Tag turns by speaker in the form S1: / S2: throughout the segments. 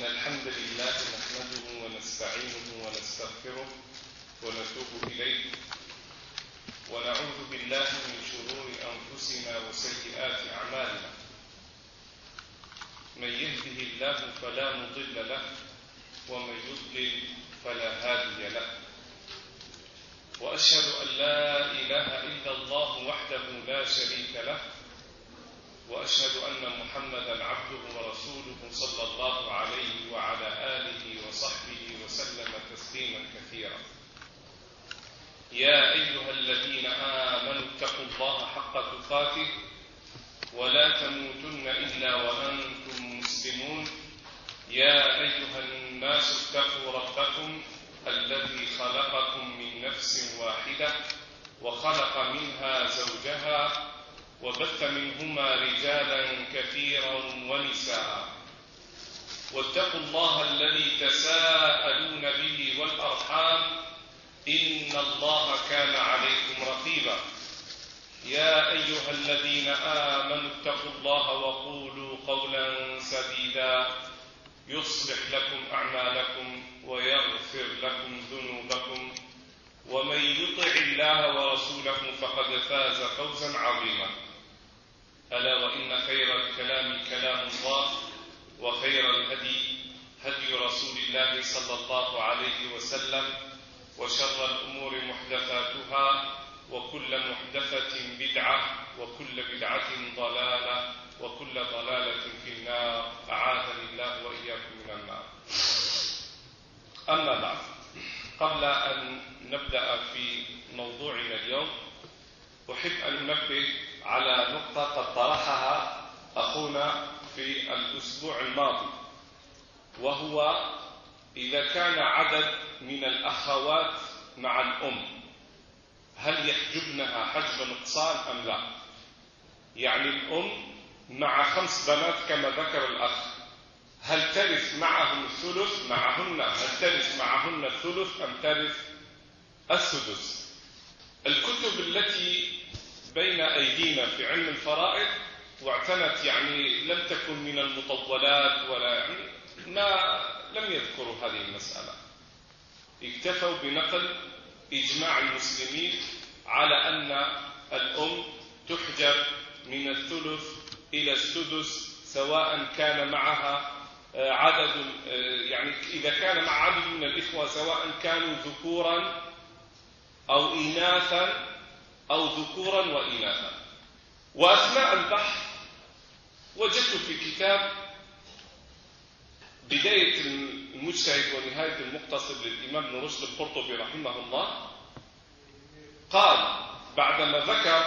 S1: الحمد لله نحمده ونستعينه ونستغفره ونتوب إليه ونعوذ بالله من شرور أنفسنا وسيئات أعمالنا. من يهده الله فلا مضل له ومن يضلل فلا هادي له، وأشهد أن لا إله إلا الله وحده لا شريك له، وأشهد أن محمدا عبده ورسوله صلى الله عليه وعلى آله وصحبه وسلم تسليما كثيرا. يا أيها الذين آمنوا اتقوا الله حق تقاته ولا تموتن إلا وأنتم مسلمون. يا أيها الناس اتقوا ربكم الذي خلقكم من نفس واحدة وخلق منها زوجها وبث منهما رجالا كثيرا ونساء، واتقوا الله الذي تساءلون به والأرحام إن الله كان عليكم رقيبا. يا أيها الذين آمنوا اتقوا الله وقولوا قولا سديدا يصلح لكم أعمالكم ويغفر لكم ذنوبكم، ومن يطع الله ورسوله فقد فاز فوزا عظيما. ألا وإن خير الكلام كلام الله، وخير الهدي هدي رسول الله صلى الله عليه وسلم، وشر الأمور محدثاتها، وكل محدثة بدعة، وكل بدعة ضلالة، وكل ضلالة في النار. أعاذني الله وإياكم من النار. أما بعد، قبل أن نبدأ في موضوعنا اليوم أحب أن أنبه على نقطة قد طرحها أخونا في الأسبوع الماضي، وهو إذا كان عدد من الأخوات مع الأم هل يحجبنها حجب نقصان أم لا؟ يعني الأم مع 5 بنات كما ذكر الأخ، هل ترث معهم الثلث معهن؟ هل ترث معهن الثلث أم ترث السدس؟ الكتب التي بين أيدينا في علم الفرائض واعتنت لم تكن من المطولات ولا لم يذكروا هذه المسألة، اكتفوا بنقل إجماع المسلمين على أن الأم تحجب من الثلث إلى السدس سواء كان معها عدد، إذا كان مع عدد من الإخوة سواء كانوا ذكورا أو إناثا أو ذكورا وإناثا. وأثناء البحث وجدت في كتاب بداية المجتهد ونهاية المقتصد للإمام ابن رشد القرطبي رحمه الله، قال بعدما ذكر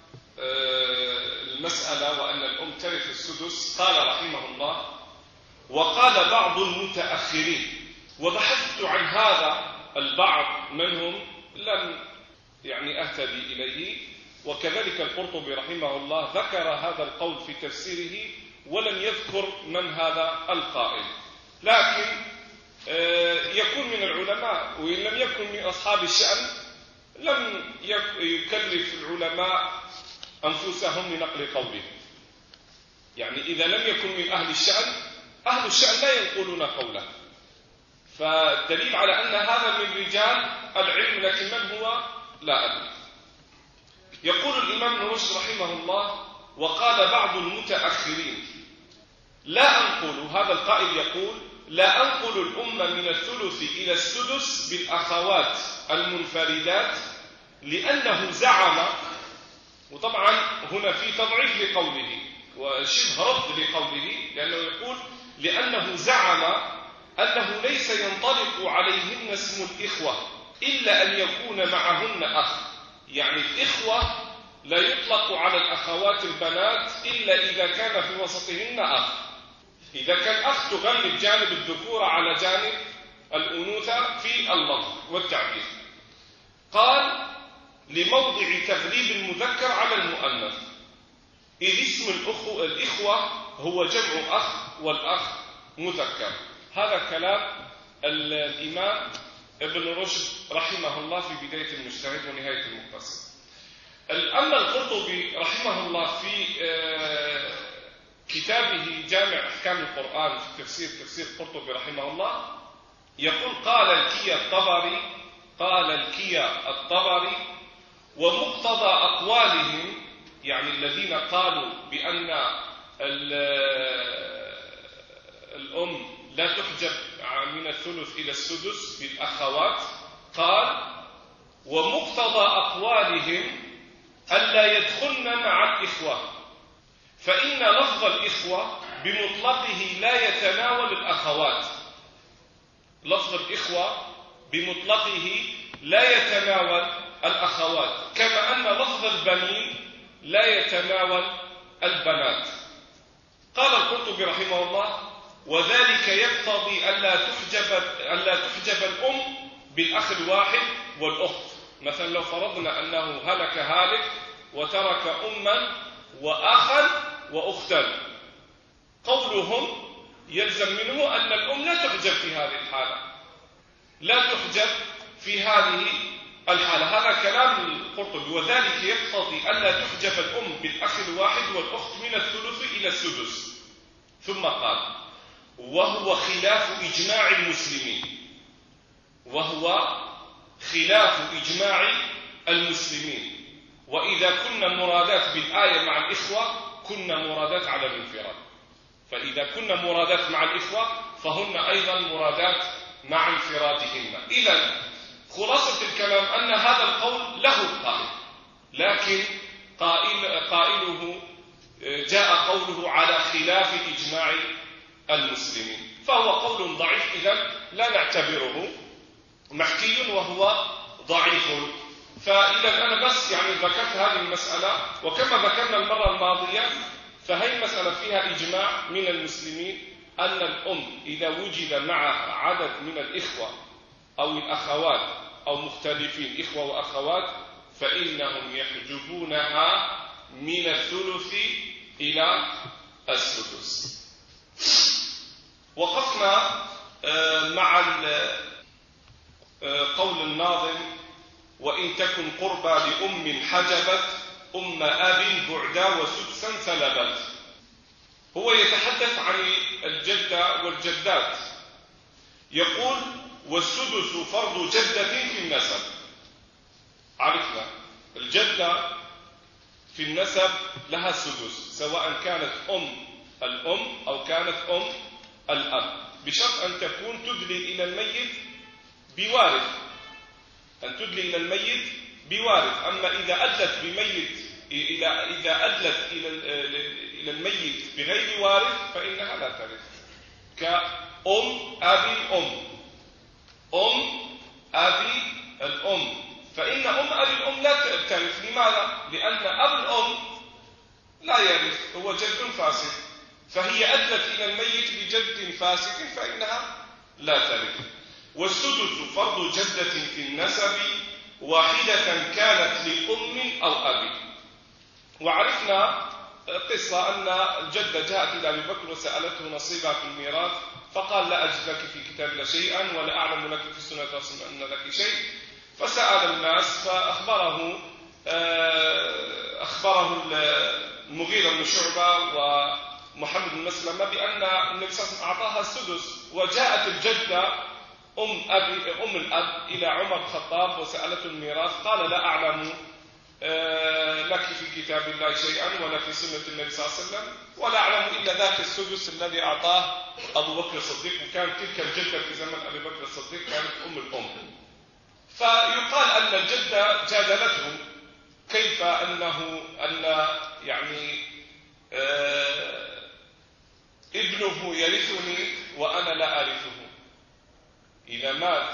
S1: المسألة وأن الأم ترث السدس، قال رحمه الله: وقال بعض المتأخرين، وبحثت عن هذا البعض منهم لم أهتدي إليه، وكذلك القرطبي رحمه الله ذكر هذا القول في تفسيره ولم يذكر من هذا القائل، لكن يكون من العلماء، وإن لم يكن من أصحاب الشأن لم يكلف العلماء أنفسهم لنقل قوله. إذا لم يكن من أهل الشأن، أهل الشأن لا ينقلون قوله، فالدليل على أن هذا من رجال العلم، لكن من هو لا أدري. يقول الإمام ابن رشد رحمه الله: وقال بعض المتأخرين لا أنقل، هذا القائل يقول: لا أنقل الأمة من الثلث إلى السدس بالأخوات المنفردات، لأنه زعم، وطبعا هنا في تضعيف لقوله وشبه رد لقوله، لأنه يقول لأنه زعم أنه ليس ينطلق عليهن اسم الإخوة إلا أن يكون معهن أخ. الإخوة لا يطلق على الأخوات البنات إلا إذا كان في وسطهن أخ. إذا كان أخ تغلب جانب الذكورة على جانب الأنوثة في اللفظ والتعبير. قال: لموضع تغليب المذكر على المؤنث، إذ اسم الإخوة هو جمع أخ، والأخ مذكر. هذا كلام الإمام ابن رشد رحمه الله في بداية المجتهد ونهاية المقتصد. أما القرطبي رحمه الله في كتابه جامع أحكام القرآن في تفسير قرطبي رحمه الله يقول قال الكيا الطبري ومقتضى أقوالهم، يعني الذين قالوا بأن الأم لا تحجب من الثلث إلى السدس بالأخوات، قال ومقتضى أقوالهم ألا يدخلن مع الإخوة، فإن لفظ الإخوة بمطلقه لا يتناول الأخوات. لفظ الإخوة بمطلقه لا يتناول الأخوات، كما أن لفظ البنين لا يتناول البنات. قال القرطبي رحمه الله وذلك يقتضي ألا تحجب الأم بالأخ الواحد والأخت. مثلا لو فرضنا أنه هلك هالك وترك أما وأخا وأختا، قولهم يلزم منه أن الأم لا تحجب في هذه الحالة، لا تحجب في هذه الحالة. هذا كلام القرطبي. وذلك يقتضي ألا تحجب الأم بالأخ الواحد والأخت من الثلث إلى السدس. ثم قال وهو خلاف إجماع المسلمين، وهو خلاف إجماع المسلمين. وإذا كنا مرادات بالآية مع الإخوة كنا مرادات على الانفراد، فإذا كنا مرادات مع الإخوة فهن أيضا مرادات مع انفرادهن. إذن خلاصة الكلام أن هذا القول له قائل، لكن قائله جاء قوله على خلاف إجماع المسلمين، فهو قول ضعيف، إذن لا نعتبره محكي وهو ضعيف. فإذا أنا بس يعني ذكرت هذه المسألة، وكما ذكرنا المرة الماضية فهي المسألة فيها إجماع من المسلمين أن الأم إذا وجد معها عدد من الإخوة أو الأخوات أو مختلفين إخوة وأخوات فإنهم يحجبونها من الثلث إلى السدس. وقفنا مع قول الناظم وإن تكن قربى لأم حجبت أم أب بعدا وسدسا سلبت. هو يتحدث عن الجدة والجدات، يقول والسدس فرض جدة في النسب. عرفنا الجدة في النسب لها سدس، سواء كانت الأم أو كانت الأب، بشرط أن تكون تدلي إلى الميت بوارث، أن تدلي إلى الميت بوارث. أما إذا أدلت بميت إذا أدلت إلى الميت بغير وارث فإنها لا ترث، كأم أبي أبي الأم، فإن أبي الأم لا ترث. لماذا؟ لأن أب الأم لا يرث، هو جد فاسد، فهي أدلت إلى الميت بجد فاسد فإنها لا ترث. والسدس فرض جدة في النسب واحدة كانت لأم أو أبي. وعرفنا قصة أن الجدة جاءت إلى أبي بكر وسألته نصيبها في الميراث، فقال لا أجد لك في كتاب الله شيئا ولا أعلم لك في السنة أن لك شيء. فسأل الناس فأخبره المغيرة بن شعبة ومحمد بن مسلمة بأن النبي صلى الله عليه وسلم أعطاها السدس. وجاءت الجدة أم الأب إلى عمر بن الخطاب وسألته الميراث، قال لا أعلم لك في كتاب الله شيئا ولا في سنة النبي صلى الله عليه وسلم، ولا أعلم إلا ذاك السدس الذي أعطاه أبو بكر الصديق. وكانت تلك الجدة في زمن أبي بكر الصديق كانت الأم. فيقال أن الجدة جادلته كيف أن يعني ابنه يرثني وأنا لا أرثه. إذا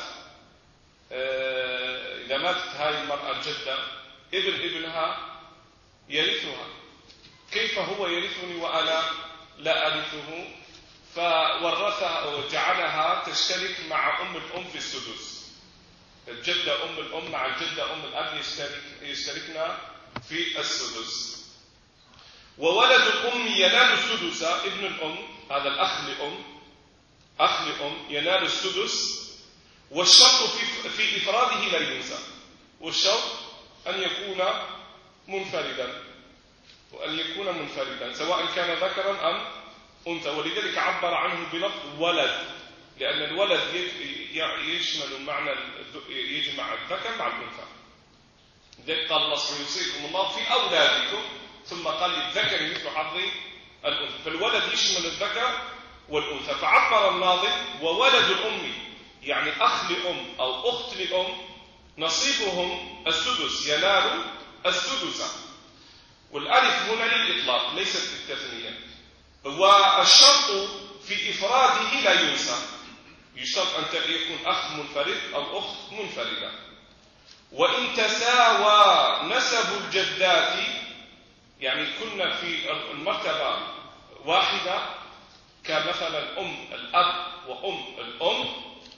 S1: ماتت هذه المرأة الجدة ابنها يرثها، كيف هو يرثني وأنا لا أرثه؟ فورثها وجعلها تشترك مع أم الأم في السدس. الجدة أم الأم مع الجدة أم الأب يشتركنا في السدس. وولد الأم ينال السدس، ابن الأم هذا الأخ لأم ينال السدس. والشرط في إفراده لا ينسى، والشرط أن يكون منفردا، وأن يكون يكون منفردا سواء كان ذكرا أم أنثى، ولذلك عبر عنه بلفظ ولد، لأن الولد يشمل معنى يجمع الذكر مع الأنثى. لذلك قال الله سيوصيكم الله في أولادكم، ثم قال للذكر مثل حظ الأنثى، فالولد يشمل الذكر والأنثى. فعبر الناظم وولد الأم يعني أخ لأم أو أخت لأم نصيبهم السدس، ينال السدس، والألف هنا للإطلاق ليست للتثنية. والشرط في إفراده لا ينسى، يشترط أن يكون أخ منفرد أو أخت منفردة. وإن تساوى نسب الجدات، يعني كنا في المرتبة واحدة كمثلا أم الأب وأم الأم،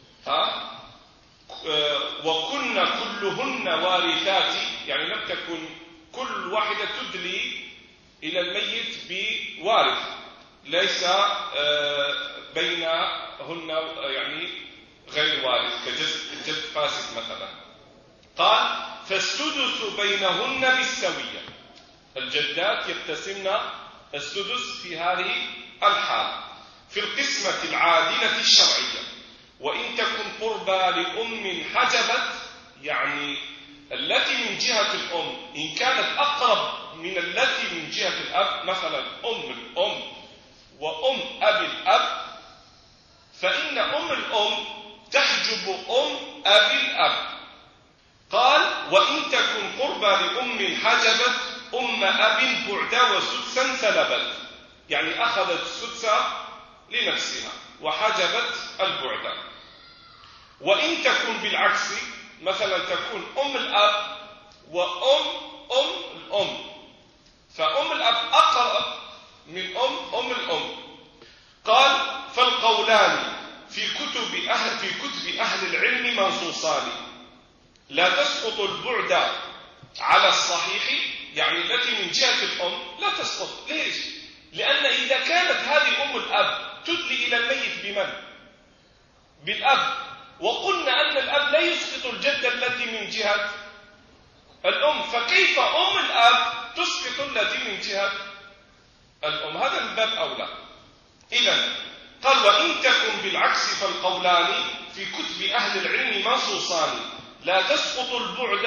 S1: وكنا كلهن وارثات، يعني لم تكن كل واحدة تدلي إلى الميت بوارث، ليس بينهن يعني غير وارث كجد فاسد مثلا. قال فالسدس بينهن بالسوية، الجدات يقتسمن السدس في هذه الحال في القسمة العادلة الشرعية. وإن تكن قربى لأم حجبت، يعني التي من جهة الأم إن كانت أقرب من التي من جهة الأب، مثلا أم الأم وأم أبي الأب، فإن أم الأم تحجب أم أبي الأب. قال وإن تكن قربى لأم حجبت أم أب بعد وسدسا سلبت، يعني أخذت السدس لنفسها وحجبت البعد. وإن تكن بالعكس، مثلا تكون أم الأب وأم الأم، فأم الأب أقرب من أم الأم. قال فالقولان في كتب أهل العلم منصوصان، لا تسقط البعد على الصحيح، يعني التي من جهة الأم لا تسقط. ليش؟ لأن إذا كانت هذه أم الأب تدلي إلى الميت بمن؟ بالأب، وقلنا أن الأب لا يسقط الجدة التي من جهة الأم، فكيف أم الأب تسقط التي من جهة الأم؟ هذا من باب أولى. إذن قال وإن تكن بالعكس فالقولان في كتب أهل العلم منصوصان، لا تسقط البعد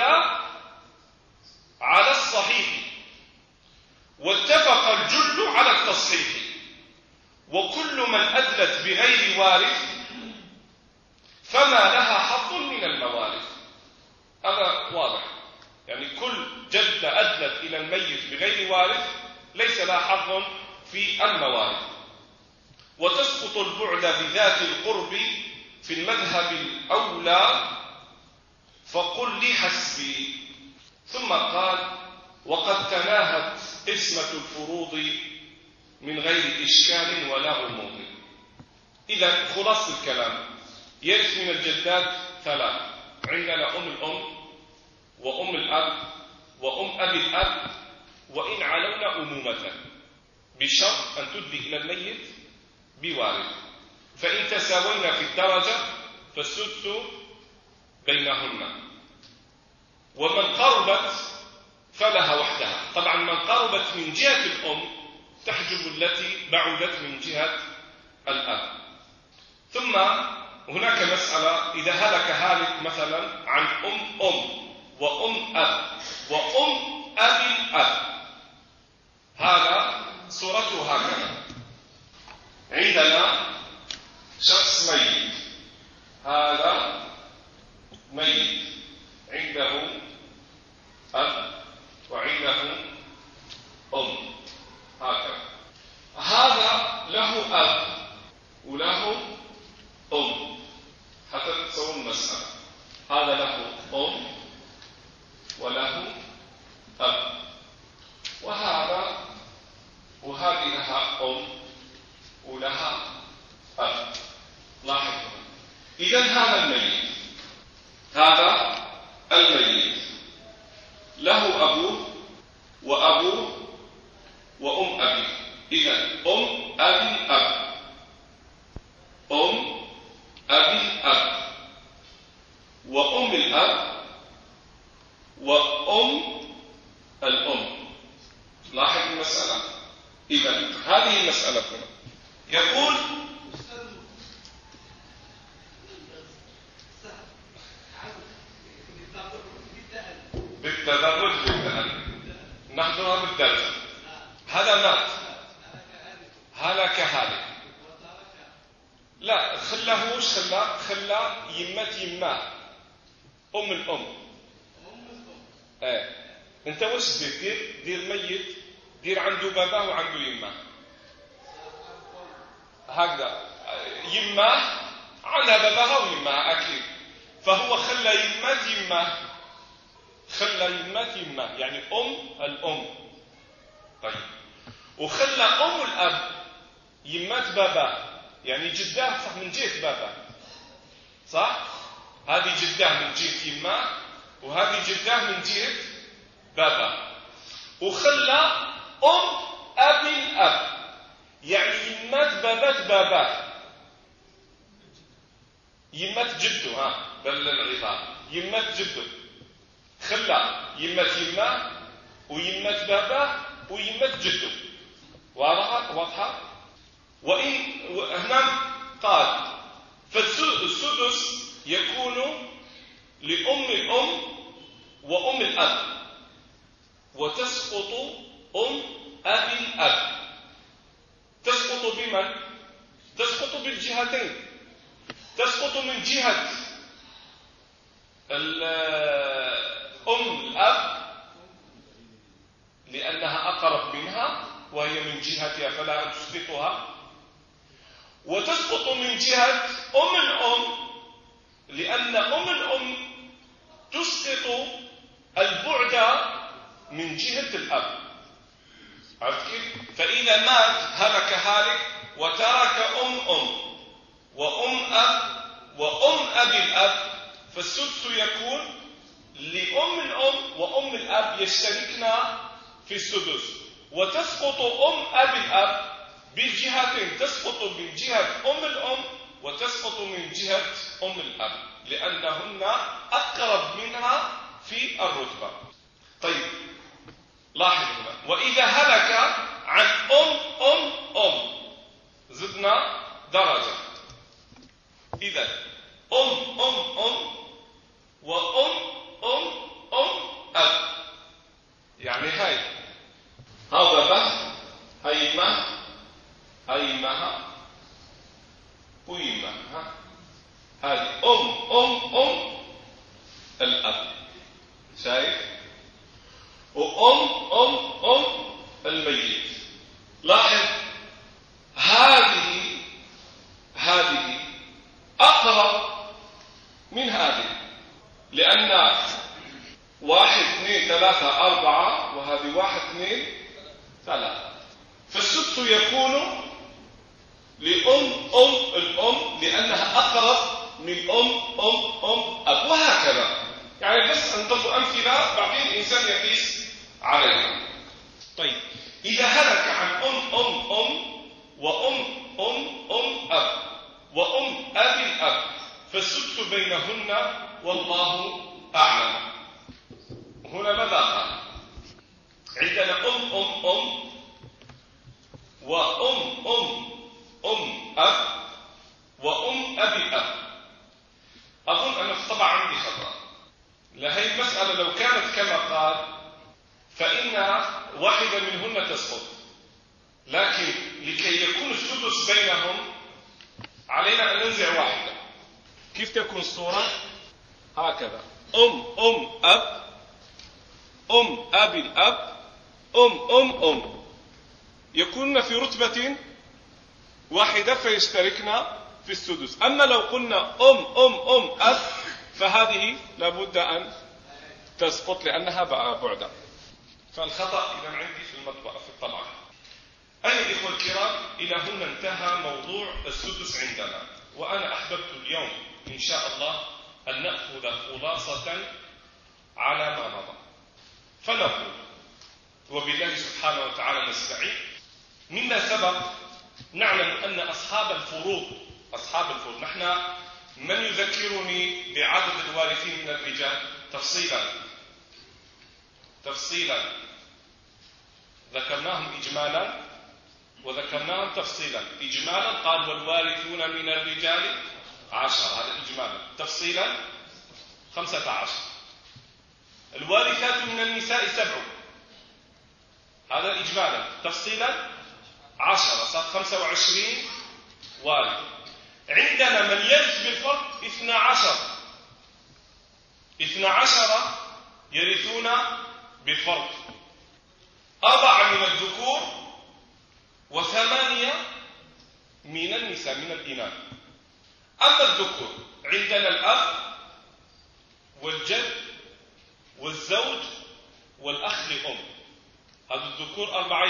S1: على الصحيح، واتفق الجل على التصحيح، وكل من أدلت بغير وارث فما لها حظ من الموارث. هذا واضح، يعني كل جدة أدلت إلى الميت بغير وارث ليس لها حظ في الموارث. وتسقط البعد بذات القرب في المذهب الأولى، فقل لي حسبي. ثم قال وقد تناهت قسمة الفروض من غير إشكال ولا غموض. إذا خلاص الكلام، يرث من الجدات ثلاث، عندنا أم الأم وأم الأب وأم أبي الأب، وإن علونا أمومة، بشرط أن تدلي إلى الميت بوارث. فإن تساوينا في الدرجة فالسدس بينهن، ومن قربت فلها وحدها. طبعا من قربت من جهة الأم تحجب التي بعدت من جهة الأب. ثم هناك مسألة، إذا هلك هالك مثلا عن أم وأم أب وأم أبي الأب، هذا صورته هكذا. عندنا شخص ميت، هذا ميت عنده أب وعنده أم، هكذا. هذا له أب وله أم، حتى تتصور المسألة. هذا له أم وله أب، وهذه لها أم ولها أب. لاحظوا، إذن هذا الميت له أبوه وأبوه وأم أبيه. إذن أم أبي أب، أم أبي أب، وأم الأب وأم الأم. لاحظ المسألة، إذا هذه مسألتنا. يقول بالتدرج بالتأني نحضرها بالدرجة. هذا مات هلك هالك، لا خلاهوش، خلا يمات يماه أم الأم. انت واش دير ميت، دير عنده باباه وعنده يماه هكذا، يماه عندها باباها ويماه اكيد، فهو خلى يمات يماه يعني الام. طيب وخلى ام الاب يمات باباه، يعني جداه صح من جهه باباه، صح؟ هذه جداه من جهه يماه وهذه جداه من جهه بابا. وخلى أبي الأب يعني يمات بابات يمات جده، بل العظام يمات جده، خلى يمات يماه ويمات باباه ويمات جده. واضحة؟ وإن هنا قال فالسدس يكون لأم الأم وأم الأب، وتسقط أبي الأب. تسقط بمن؟ تسقط بالجهتين. تسقط من جهة الأب لأنها أقرب منها وهي من جهتها فلا تسقطها، وتسقط من جهة الأم لأن الأم تسقط البعد من جهة الأب. عرفت كيف؟ فإذا مات هلك هالك وترك وأم أب وأم أبي الأب، فالسدس يكون لأم الأم وأم الأب يشتركنا في السدس، وتسقط أبي الأب بالجهتين، تسقط من جهة الأم وتسقط من جهة الأب لأنهن أقرب منها في الرتبة. طيب لاحظ هنا، وإذا هلك عن أم زدنا درجة. إذا أم أب، يعني هاي هذا بس هاي ما ويما هذه أم الأب، شايف؟ وأم الميت. لاحظ هذه أقرب من هذه، لأن 1 2 3 4 وهذه 1 2 3، فالسدس يكون لأم الأم لأنها أقرب من أم أب، وهكذا. يعني بس أنتظر أمثلة بعدين الإنسان يقيس عليها. طيب إذا هلك عن أم وأم أب وأم أبي الأب فالسدس بينهن والله أعلم. هنا ماذا قال؟ عندنا أم وأم أب وأم أبي أب. أظن أن الطبع عندي خطأ، لهي المسألة لو كانت كما قال فإن واحدة منهن تسقط، لكن لكي يكون السدس بينهم علينا أن ننزع واحدة. كيف تكون الصورة؟ هكذا أم أب أم أبي الأب أم يكونن في رتبة واحدة فيشتركنا في السدس. أما لو قلنا أم أب فهذه لابد أن تسقط لأنها بعدا. فالخطأ إذا عندي في المطبعة في الطبعة. أيها الإخوة الكرام، إلى هنا انتهى موضوع السدس عندنا، وأنا أحببت اليوم إن شاء الله أن نأخذ خلاصة على ما مضى. فنقول وبالله سبحانه وتعالى نستعين. مما سبق نعلم أن أصحاب الفروض نحن من يذكرني بعدد الوارثين من الرجال تفصيلا ذكرناهم إجمالا وذكرناهم تفصيلا. إجمالا قال والوارثون من الرجال 10، هذا إجمالا. تفصيلا 15. الوارثات من النساء 7، هذا إجمالا. تفصيلا 10، صار 25 وارث. عندنا من يرث بالفرض 12 يرثون بالفرض، 4 من الذكور و8 من النساء من الإناث. أما الذكور عندنا الأب والجد والزوج والأخ لأم، هذا الذكور 4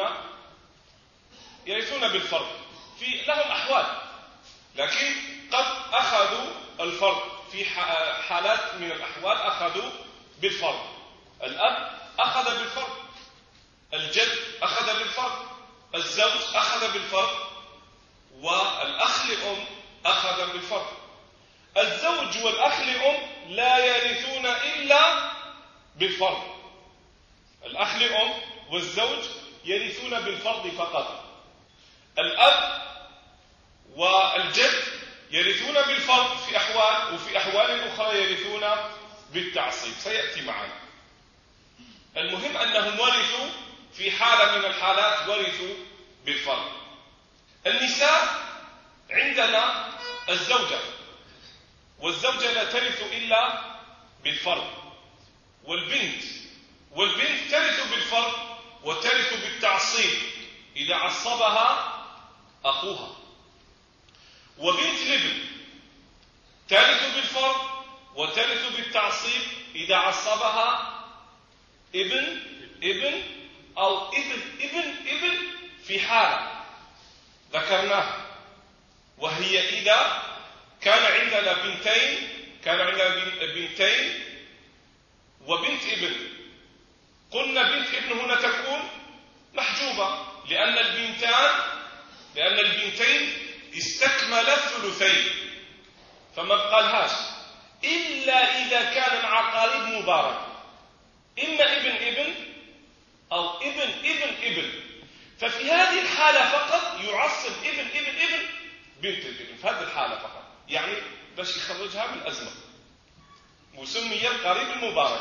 S1: يرثون بالفرض. لهم أحوال، لكن قد أخذوا الفرض في حالات من الأحوال، أخذوا بالفرض. الأب أخذ بالفرض، الجد أخذ بالفرض، الزوج أخذ بالفرض، والأخ لأم أخذ بالفرض. الزوج والأخ لأم لا يرثون إلا بالفرض. الأخ لأم والزوج يرثون بالفرض فقط. الأب والجد يرثون بالفرض في أحوال، وفي أحوال أخرى يرثون بالتعصيب، سيأتي معنا. المهم أنهم ورثوا في حالة من الحالات، ورثوا بالفرض. النساء عندنا الزوجة، والزوجة لا ترث إلا بالفرض. والبنت ترث بالفرض وترث بالتعصيب إذا عصبها أخوها. وبنت الابن ترث بالفرض وترث بالتعصيب إذا عصبها ابن أو ابن في حالة ذكرناها، وهي إذا كان عندنا بنتين وبنت ابن. قلنا بنت ابن هنا تكون محجوبة لأن البنتين استكمل الثلثين، فما بقالهاش إلا إذا كان مع قريب مبارك، إما ابن أو ابن. ففي هذه الحالة فقط يعصب ابن بنت الابن، في هذه الحالة فقط، يعني باش يخرجها من الأزمة، وسمي القريب المبارك.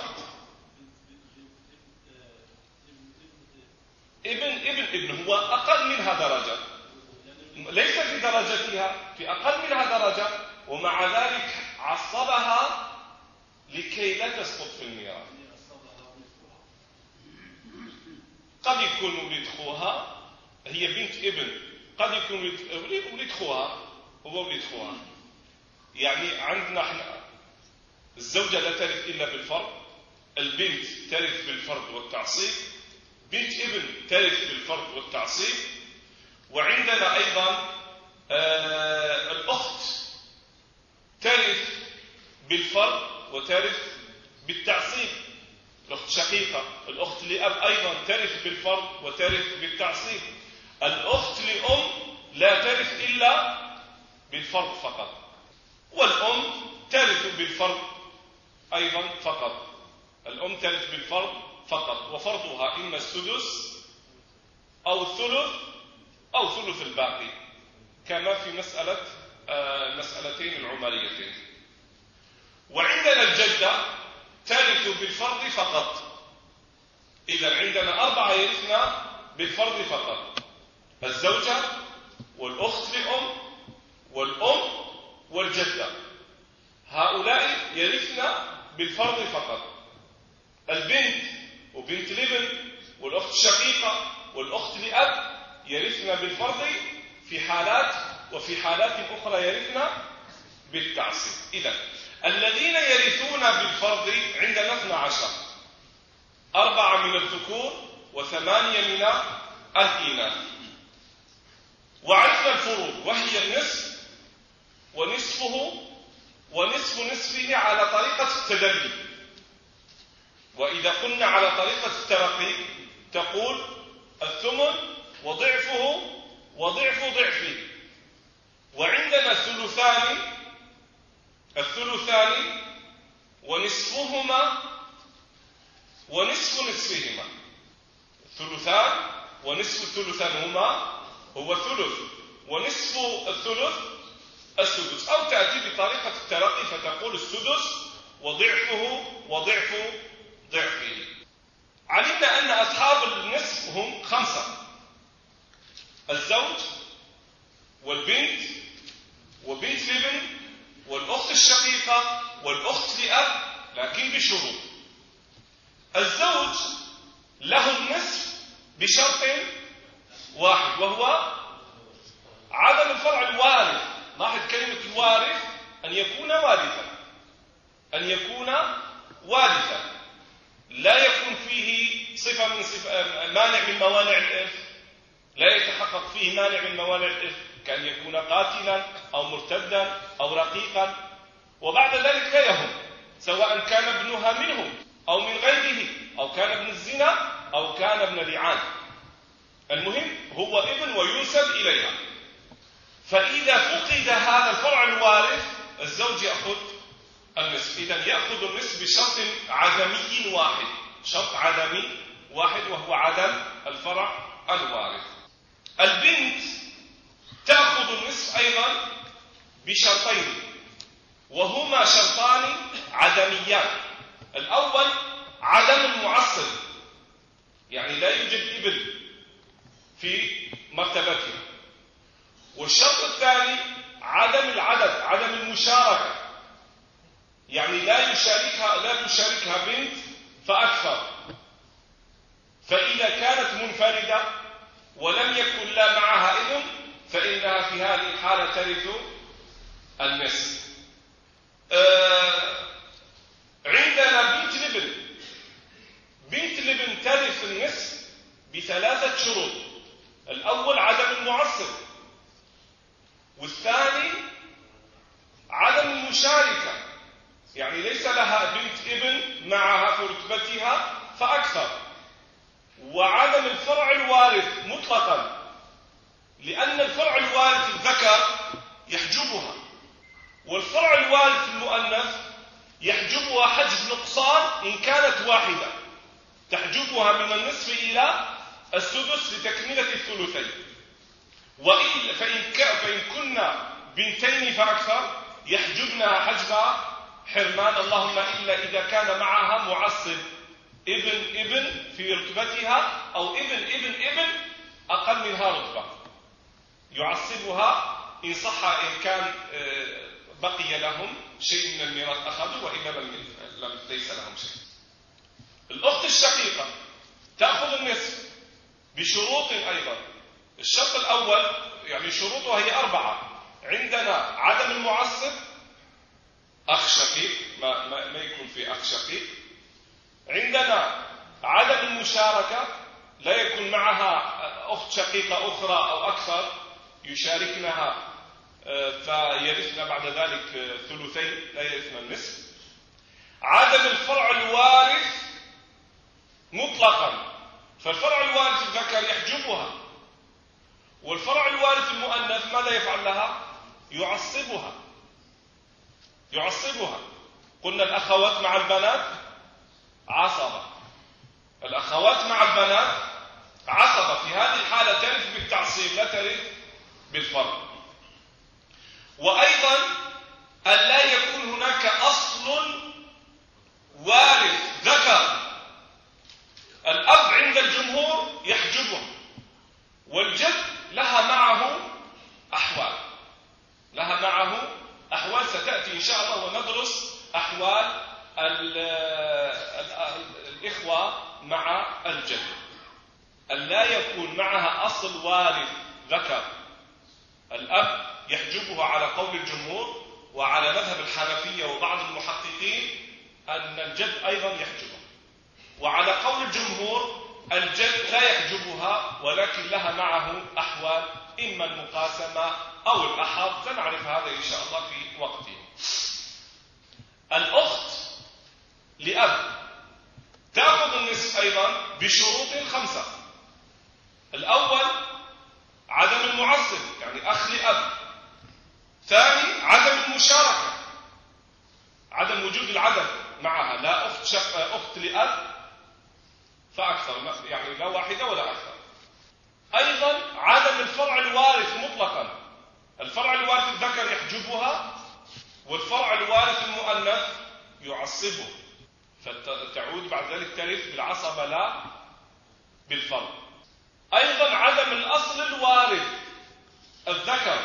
S1: ابن هو أقل منها درجة، ليس في درجتها، في أقل منها درجة، ومع ذلك عصبها لكي لا تسقط في الميراث. قد يكون ولد خوها، هي بنت ابن، قد يكون ولد خوها، هو ولد خوها. يعني عندنا احنا الزوجة لا ترث إلا بالفرض، البنت ترث بالفرض والتعصيب، بنت ابن ترث بالفرض والتعصيب. وعندنا أيضا الأخت ترث بالفرض وترث بالتعصيب، الأخت شقيقة. الأخت لأب أيضا ترث بالفرض وترث بالتعصيب. الأخت لأم لا ترث إلا بالفرض فقط. والأم ترث بالفرض أيضا فقط، الأم ترث بالفرض فقط، وفرضها إما السدس أو الثلث أو ثلث الباقي، كما في المسألتين العمريتين. وعندنا الجدة ترث بالفرض فقط. إذا عندنا 4 يرثن بالفرض فقط: الزوجة والأخت لأم والأم والجدة، هؤلاء يرثن بالفرض فقط. البنت وبنت الابن والأخت الشقيقة والأخت لأب يرثن بالفرض في حالات، وفي حالات أخرى يرثن بالتعصيب. إذا الذين يرثون بالفرض عندنا 12: 4 من الذكور و8 من الإناث. وعرفنا الفروض، وهي النصف ونصفه ونصف نصفه على طريقة التدرج. وإذا قلنا على طريقة الترقي تقول الثمن وضعفه وضعف ضعفه. وعندنا الثلثان ونصفهما ونصف نصفهما. الثلثان ونصف الثلثان هو ثلث، ونصف الثلث السدس. أو تأتي بطريقة الترقي فتقول السدس وضعفه وضعف ضعفه. علمنا أن أصحاب النصف هم 5: الزوج والبنت وبنت الابن والأخت الشقيقة والأخت لأب، لكن بشروط. الزوج له النصف بشرط واحد، وهو عدم الفرع الوارث. لاحظ كلمة الوارث، أن يكون وارثا، أن يكون وارثا، لا يكون فيه صفة من مانع من موانع الإرث، لا يتحقق فيه مانع من موانع الإرث، كأن يكون قاتلا أو مرتدا أو رقيقا، وبعد ذلك لا يهم، سواء كان ابنها منه أو من غيره، أو كان ابن الزنا أو كان ابن لعان، المهم هو ابن وينسب إليها. فإذا فقد هذا الفرع الوارث الزوج يأخذ النصف. إذن يأخذ النصف بشرط عدمي واحد، شرط عدمي واحد، وهو عدم الفرع الوارث. البنت تأخذ النصف أيضا بشرطين، وهما شرطان عدميان. الأول عدم المعصب، يعني لا يوجد ابن في مرتبتها. والشرط الثاني عدم العدد، عدم المشاركة، يعني لا تشاركها بنت فأكثر. فإذا كانت منفردة ولم يكن لا معها ابن فإنها في هذه الحالة ترث النصف. عندنا بنت الابن، بنت الابن ترث النصف ب3 شروط. الأول عدم المعصب، والثاني عدم المشاركة، يعني ليس لها بنت ابن معها في رتبتها فأكثر، وعدم الفرع الوارث مطلقا، لأن الفرع الوارث الذكر يحجبها، والفرع الوارث المؤنث يحجبها حجب نقصان إن كانت واحدة، تحجبها من النصف إلى السدس لتكملة الثلثين. فإن كنا بنتين فأكثر يحجبنها حجب حرمان، اللهم إلا إذا كان معها معصب ابن في رتبتها، أو ابن أقل منها رتبة يعصبها إن صح، إن كان بقي لهم شيء من الميراث أخذوا، وإلا ليس لهم شيء. الأخت الشقيقة تأخذ النصف بشروط أيضا. الشرط الأول، يعني شروطها هي 4. عندنا عدم المعصب، أخ شقيق، ما يكون في أخ شقيق. عندنا عدم المشاركة، لا يكون معها أخت شقيقة أخرى أو أكثر يشاركنها فيرثنا بعد ذلك ثلثين، لا يرثنا النصف. عدم الفرع الوارث مطلقا، فالفرع الوارث الذكر يحجبها، والفرع الوارث المؤنث ماذا يفعل لها؟ يعصبها. قلنا الأخوات مع البنات عصبة، الأخوات مع البنات عصبة، في هذه الحالة ترث بالتعصيب لا ترث بالفرع. وأيضا أن لا يكون هناك أصل وارث ذكر. الأب عند الجمهور يحجبه، والجد لها معه أحوال ستأتي إن شاء الله، وندرس أحوال الإخوة مع الجد. أن لا يكون معها أصل وارث ذكر، الأب يحجبها على قول الجمهور، وعلى مذهب الحنفية وبعض المحققين أن الجد أيضا يحجبها، وعلى قول الجمهور الجد لا يحجبها، ولكن لها معه أحوال، إما المقاسمة أو الأحظ، سنعرف هذا إن شاء الله في وقته. الأخت لأب تأخذ النصف أيضا بشروط 5. الأول عدم المعصب، يعني أخ لأب. ثاني عدم المشاركة، عدم وجود العدد معها، لا أخت لأب فأكثر، يعني لا واحدة ولا أكثر. مطلقا. الفرع الوارث الذكر يحجبها، والفرع الوارث المؤنث يعصبه، فتعود بعد ذلك ترث بالعصبة لا بالفرع. أيضا عدم الأصل الوارث الذكر،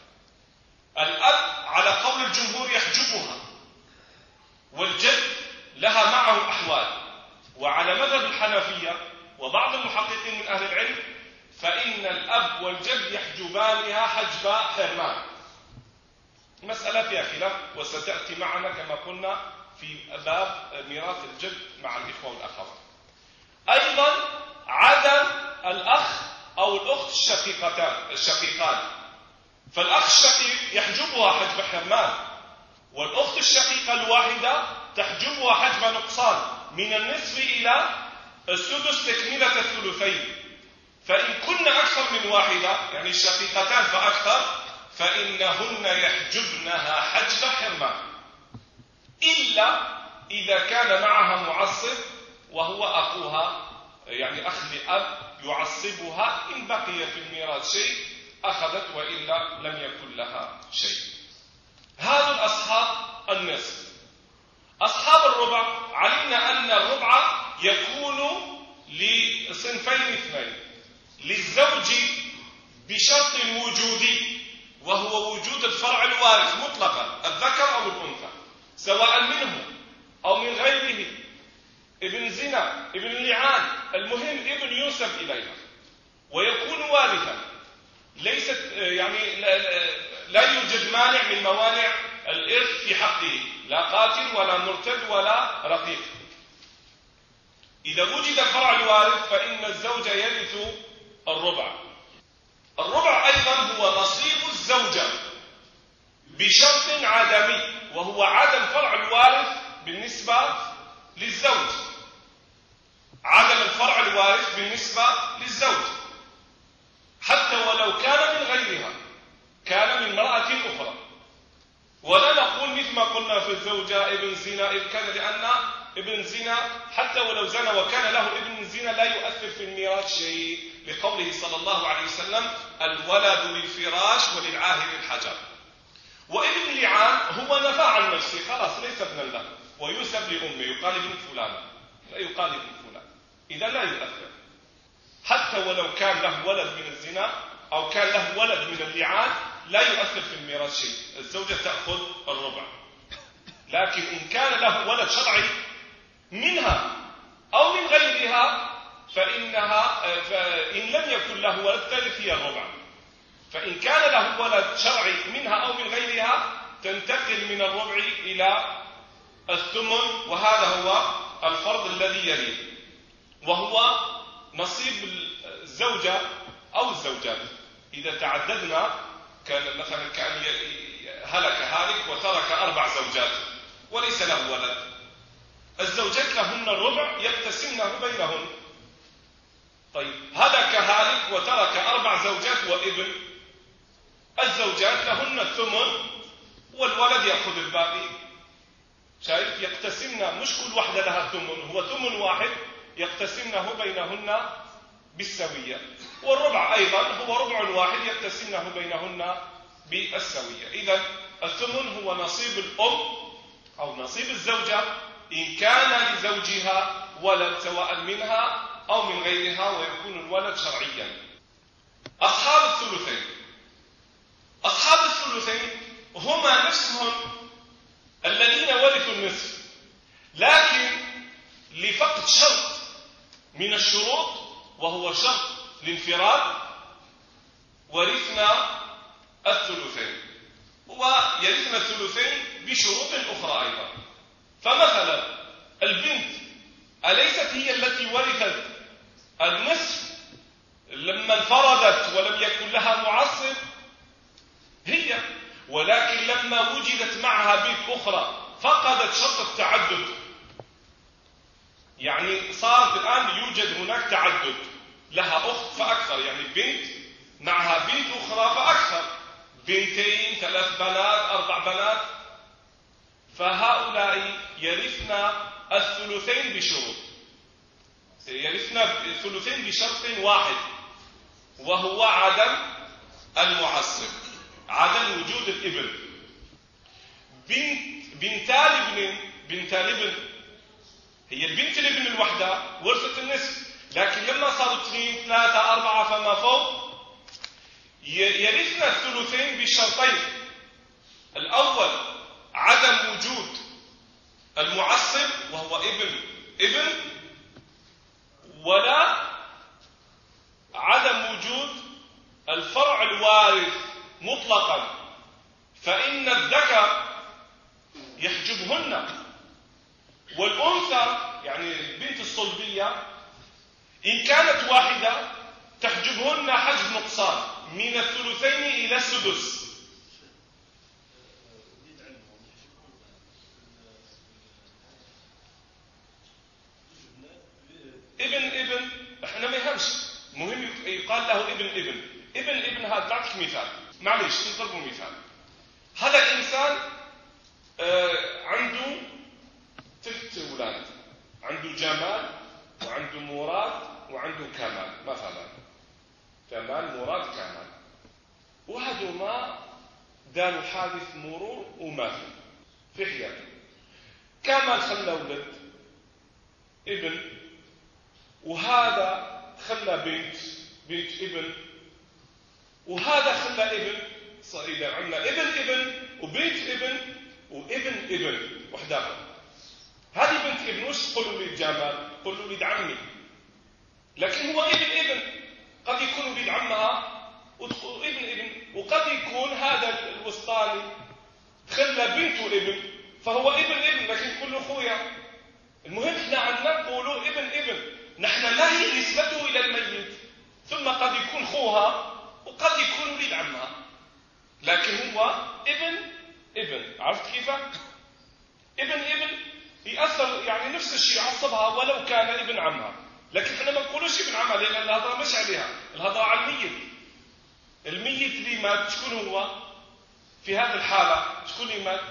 S1: الأب على قول الجمهور يحجبها، والجد لها معه أحوال. وعلى مذهب الحنفية وبعض المحققين من أهل العلم فإن الأب والجد يحجبانها حجب حرمان. المسألة فيها خلاف وستأتي معنا كما قلنا في باب ميراث الجد مع الإخوة والأخوات. أيضا عدم الأخ أو الأخت الشقيقان، فالأخ الشقيق يحجبها حجب حرمان، والأخت الشقيقة الواحدة تحجبها حجب نقصان من النصف إلى السدس تكملة الثلثين. فإن كن أكثر من واحدة يعني الشقيقتان فأكثر فإنهن يحجبنها حجب حرمان، إلا إذا كان معها معصب وهو أخوها، يعني أخ لأب يعصبها، إن بقي في الميراث شيء أخذت وإلا لم يكن لها شيء. هذا أصحاب النصف. أصحاب الربع علمنا أن الربع يكون لصنفين اثنين: للزوج بشرط وجودي وهو وجود الفرع الوارث مطلقا الذكر أو الأنثى، سواء منه أو من غيره، ابن زنا، ابن اللعان، المهم ابن ينسب إليها ويكون وارثا، ليست يعني لا يوجد مانع من موانع الإرث في حقه، لا قاتل ولا مرتد ولا رقيق. إذا وجد الفرع الوارث فإن الزوج يرث الربع. الربع أيضا هو نصيب الزوجة بشرط عدمي، وهو عدم فرع الوارث بالنسبة للزوج، عدم الفرع الوارث بالنسبة للزوج حتى ولو كان من غيرها، كان من امرأة أخرى. ولا نقول مثل ما قلنا في الزوجة ابن زنا إذ كان، لأن ابن زنا حتى ولو زنى وكان له ابن زنا لا يؤثر في الميراث شيء، لقوله صلى الله عليه وسلم: الولد للفراش وللعاهر الحجر. وابن اللعان هو نفى عن نفسه، خلاص ليس ابنا له وينسب لأمه، يقال ابن فلان لا يقال ابن فلان، إذا لا يؤثر حتى ولو كان له ولد من الزنا أو كان له ولد من اللعان، لا يؤثر في الميراث شيء، الزوجة تأخذ الربع. لكن إن كان له ولد شرعي منها أو من غيرها فإن لم يكن له ولد ترث هي الربع. فإن كان له ولد شرعي منها أو من غيرها تنتقل من الربع إلى الثمن، وهذا هو الفرض الذي يليه، وهو نصيب الزوجة أو الزوجات. إذا تعددنا كان مثلا كأن هلك هالك وترك 4 زوجات وليس له ولد، الزوجات لهن الربع يقتسمنه بينهن. طيب هلك هالك وترك 4 زوجات وابن، الزوجات لهن الثمن والولد يأخذ الباقي. شايف؟ يقتسمن، مش كل واحدة لها ثمن، هو ثمن واحد يقتسمنه بينهن بالسوية، والربع أيضا هو ربع واحد يقتسمنه بينهن بالسوية. إذن الثمن هو نصيب الأم أو نصيب الزوجة إن كان لزوجها ولد سواء منها أو من غيرها، ويكون الولد شرعيا. أصحاب الثلثين، أصحاب الثلثين هما نفسهم الذين ورثوا النصف، لكن لفقد شرط من الشروط وهو شرط الانفراد ورثنا الثلثين، ويرثنا الثلثين بشروط أخرى أيضا. فمثلا البنت أليست هي التي ورثت النصف لما انفردت ولم يكن لها معصب؟ هي، ولكن لما وجدت معها بنت أخرى فقدت شرط التعدد، يعني صارت الآن يوجد هناك تعدد، لها أخت فأكثر، يعني بنت معها بنت أخرى فأكثر، 2 3 بنات 4 بنات، فهؤلاء يرثنا الثلثين بشروط، يرثنا الثلثين بشرط واحد، وهو عدم المعصب، عدم وجود الابن. بنت الابن هي البنت الابن الوحدة ورثت النصف، لكن لما صاروا 2 3 4 فما فوق يرثنا الثلثين بشرطين: الأول عدم وجود المعصب وهو ابن، ولا عدم وجود الفرع الوارث مطلقا، فإن الذكر يحجبهن، والأنثى يعني البنت الصلبية إن كانت واحدة تحجبهن حجب نقصان من الثلثين إلى السدس. ابن احنا ما يهمش، مهم يقال له ابن هذا. بعطيك مثال، معليش نضرب مثال. هذا الإنسان عنده 3 أولاد، عنده جمال وعنده مراد وعنده كمال، مثلا جمال مراد كمال، وهذوما داروا حادث مرور وماتوا في حياته. كمال خلى ولد ابن، وهذا خلى بنت ابن، وهذا خلى ابن. صار إذا عندنا ابن وبنت ابن وحداهم. هذه بنت ابن وش تقول ولد جمال؟ تقول ولد عمي، لكن هو ابن. قد يكون ولد عمها ابن، وقد يكون هذا الوسطاني خلى بنته ابن، فهو ابن لكن كله اخويا. المهم احنا عندنا نقولوا ابن، نحن لا هي نسبته الى الميت، ثم قد يكون اخوها وقد يكون ولد عمها، لكن هو ابن. عرفت كيف؟ ابن يأثر، يعني نفس الشيء عصبها ولو كان ابن عمها، لكن احنا ما نقولوش ابن عمها لان الهضره مش عليها، الهضره على الميت اللي مات. شكون هو في هذه الحاله؟ شكون اللي مات؟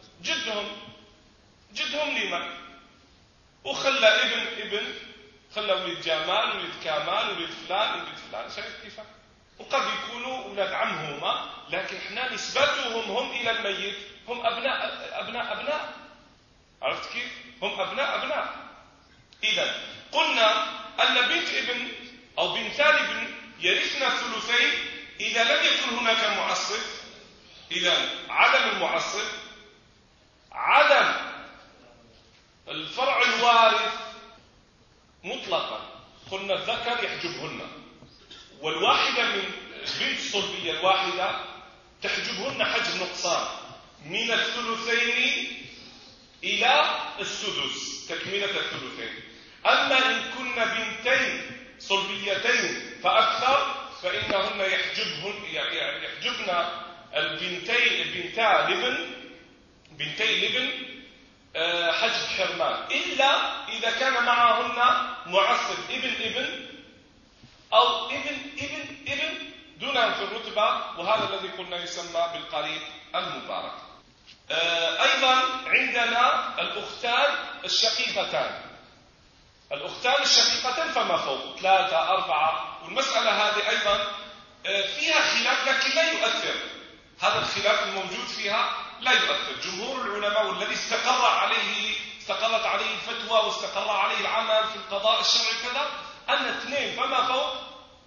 S1: جدهم اللي مات، وخلى ابن، خلى ولد جمال ولد كمال ولد فلان. شايف كيف؟ وقد يكونوا أولاد عمهما، لكن احنا نسبتهم هم إلى الميت هم أبناء. عرفت كيف؟ هم أبناء. إذا قلنا أن بنت ابن أو بنتان ابن يرثنا الثلثين إذا لم يكن هناك معصب. إذا عدم المعصب، عدم الفرع الوارث مطلقا، قلنا الذكر يحجبهن، والواحدة من بنت الصلبية الواحدة تحجبهن حجب نقصان من الثلثين إلى السدس، تكملة الثلثين. أما إن كن بنتين صلبيتين فأكثر فإنهن يحجبن بنتي الابن حجب حرمان، إلا إذا كان معهن معصب ابن أو ابن دونهم في الرتبة، وهذا الذي قلنا يسمى بالقريب المبارك. أيضا عندنا الأختان الشقيقتان فما فوق 3 4، والمسألة هذه أيضا فيها خلاف لكن لا يؤثر. هذا الخلاف الموجود فيها لا يؤثر. جمهور العلماء والذي استقرت عليه الفتوى واستقر عليه العمل في القضاء الشرعي كذا، أن 2 فما فوق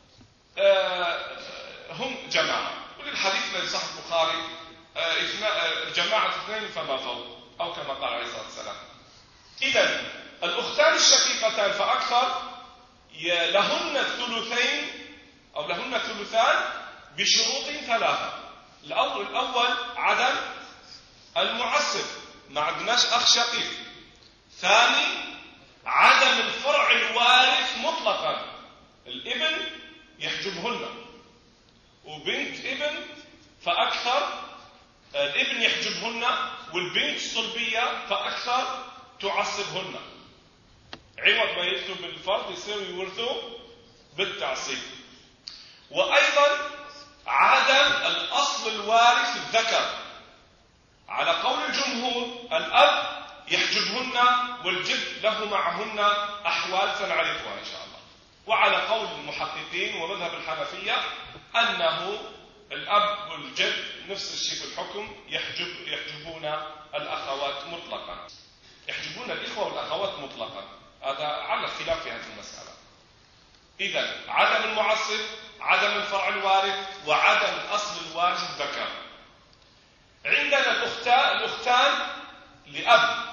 S1: هم جماعة، وللحديث الذي صح البخاري جماعة 2 فما فوق، أو كما قال عليه الصلاة والسلام. إذن الأختان الشقيقتان فأكثر لهن الثلثين أو لهن الثلثان بشروط 3. الأول عدم المعصب، ما عندناش أخ شقيق. ثاني عدم الفرع الوارث مطلقا، الابن يحجبهن، وبنت ابن فأكثر الابن يحجبهن، والبنت الصلبية فأكثر تعصبهن. عوض ما يكتب بالفرض يصير يورثوا بالتعصيب. وأيضا عدم الأصل الوارث الذكر، على قول الجمهور الأب يحجبهن والجد له معهن أحوال سنعرفها إن شاء الله. وعلى قول المحققين ومذهب الحنفية أنه الأب والجد نفس الشيء في الحكم، يحجبون الأخوات مطلقا، يحجبون الإخوة والأخوات مطلقا. هذا على خلاف في هذه المسألة. إذن عدم المعصب، عدم الفرع الوارث، وعدم الأصل الوارث ذكر. عندنا الأختان لأب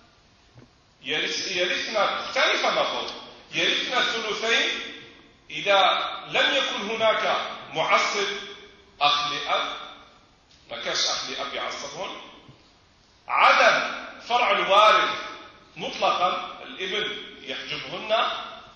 S1: يرثن الأختان فما فوق، يرثن الثلثين إذا لم يكن هناك معصب أخ لأب، ما كانش أخ لأب يعصبهن. عدم فرع الوارث مطلقا، الابن يحجبهن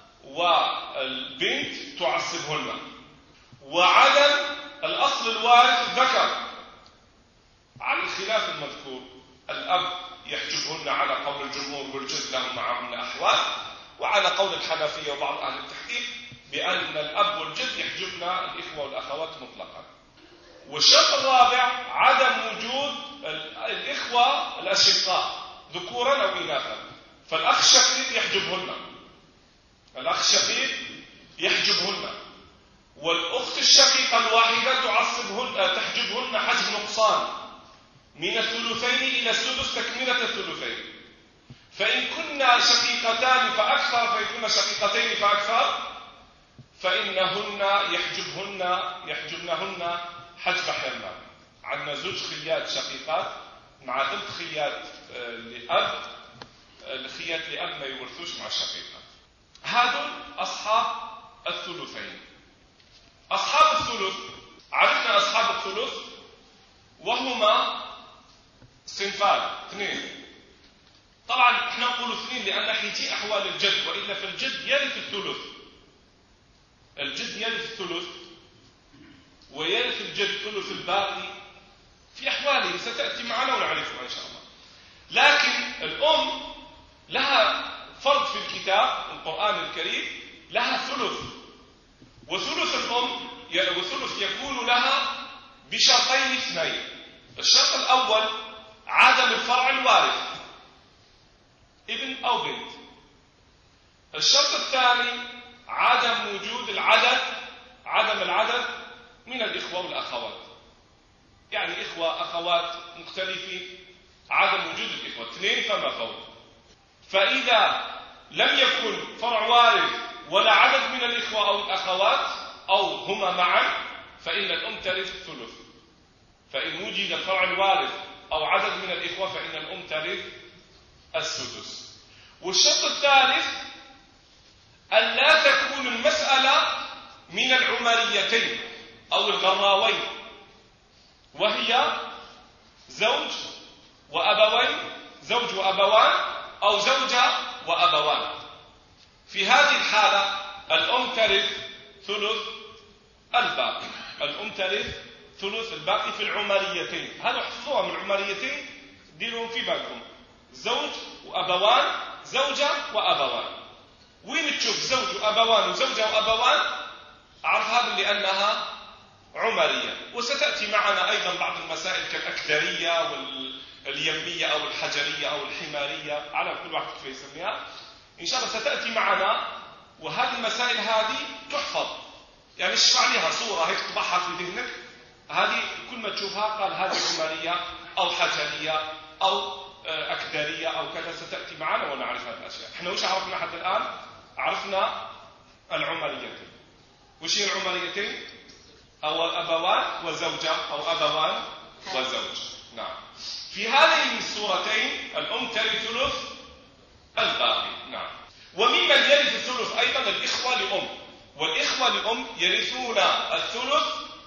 S1: والبنت تعصبهن. وعدم الأصل الوارث ذكر على الخلاف المذكور، الأب يحجبهن على قول الجمهور والجد لهم معهن أحوال، وعلى قول الحنفية وبعض أهل التحقيق بأن الأب والجد يحجبن الإخوة والأخوات مطلقا. والشرط الرابع عدم وجود الإخوة الأشقاء ذكورا أو إناثا، فالأخ الشقيق يحجبهن، الأخ الشقيق يحجبهن، والأخت الشقيقة الواحدة تحجبهن حجب نقصان من الثلثين إلى السدس تكملة الثلثين. فإن كنا شقيقتان فأكثر، فإن كنا شقيقتين فأكثر، فإنهن يحجبنهن حجب حرمان. عندنا زوج خيات شقيقات مع ثلث خيات لأب، الخيات لأب ما يورثوش مع الشقيقات. هذول أصحاب الثلثين. أصحاب الثلث، عرفنا أصحاب الثلث وهما صنفان، اثنين. طبعا احنا نقول اثنين لأن حيجي أحوال الجد، وإلا فالجد يرث الثلث، الجد يرث الثلث ويرث الجد ثلث الباقي في أحواله ستأتي معنا ونعرفها إن شاء الله. لكن الأم لها فرض في الكتاب القرآن الكريم، لها ثلث، وثلث الأم وثلث يكون لها بشرطين اثنين. الشرط الأول عدم الفرع الوارث، ابن أو بنت. الشرط الثاني عدم وجود عدم العدد من الإخوة والأخوات، يعني إخوة أخوات مختلفين، عدم وجود الإخوة اثنين فما فوق. فإذا لم يكن فرع وارث ولا عدد من الإخوة أو الأخوات أو هما معا، فإن الأم ترث الثلث. فإن وجد الفرع الوارث أو عدد من الإخوة فإن الأم ترث السدس. والشرط الثالث أن لا تكون المسألة من العمريتين أو الغراوين، وهي زوج وأبوين، زوج وأبوان، أو زوجة وأبوان. في هذه الحالة الأم ترث ثلث الباقي، الأم ترث ثلث الباقي في العمريتين. هذا احفظوها من العمريتين، ديرهم في بالكم، زوج وأبوان، زوجة وأبوان. وين تشوف زوج وأبوان وزوجة وأبوان أعرفها لأنها عمرية. وستأتي معنا أيضا بعض المسائل كالأكدرية واليمية أو الحجرية أو الحمارية، على كل واحد كيف يسميها إن شاء الله ستأتي معنا. وهذه المسائل هذه تحفظ، يعني اشفع لها صورة هيك تطبعها في ذهنك، هذه كل ما تشوفها قال هذه عمرية أو حجرية أو أكدرية أو كذا، ستأتي معنا ونعرف هذه الأشياء. احنا وش عرفنا حتى الآن؟ عرفنا العمريتين. وش هي العمريتين؟ أو أبوان وزوجة أو أبوان وزوج. نعم. في هذه الصورتين الأم ترث ثلث الباقي. نعم. وممن يرث الثلث أيضا الإخوة لأم، والإخوة لأم يرثون الثلث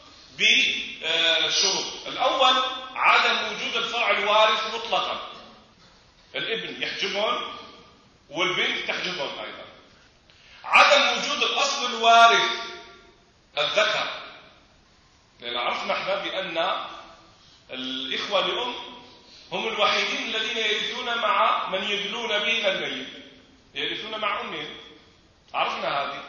S1: بشروط. الأول عدم وجود الفرع الوارث مطلقا، الابن يحجبهم والبنت تحجبهم أيضا. عدم وجود الأصل الوارث الذكر، لأن عرفنا احنا بأن الإخوة لأم هم الوحيدين الذين يرثون مع من يدلون به الميت، يرثون مع أمهم، عرفنا هذه.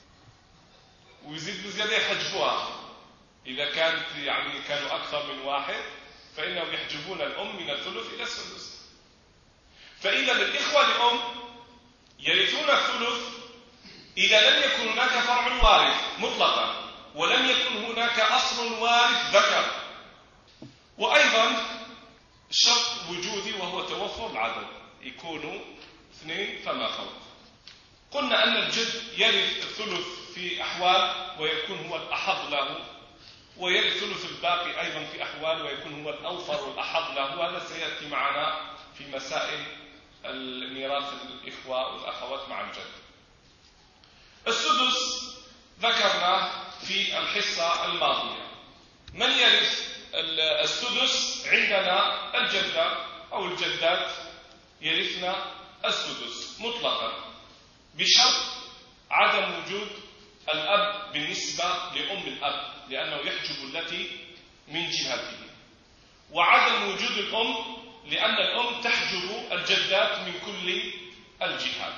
S1: ويزيد بزيادة يحجبوها إذا كانت يعني كانوا أكثر من واحد، فإنهم يحجبون الأم من الثلث إلى السدس. فإذا الإخوة لأم يرثون الثلث إذا لم يكن هناك فرع وارث مطلقا، ولم يكن هناك هناك أصل وارث ذكر. وأيضا شرط وجودي وهو توفر العدد، يكونوا 2 فما فوق. قلنا أن الجد يرث الثلث في أحوال ويكون هو الأحظ له، ويرث ثلث الباقي أيضا في أحوال ويكون هو الأوفر والأحظ له. هذا سيأتي معنا في مسائل الميراث الإخوة والأخوات مع الجد. السدس ذكرناه في الحصة الماضية. من يرث السدس؟ عندنا الجدة أو الجدات يرثن السدس مطلقا بشرط عدم وجود الأب بالنسبة لأم الأب، لأنه يحجب التي من جهته، وعدم وجود الأم لأن الأم تحجب الجدات من كل الجهات.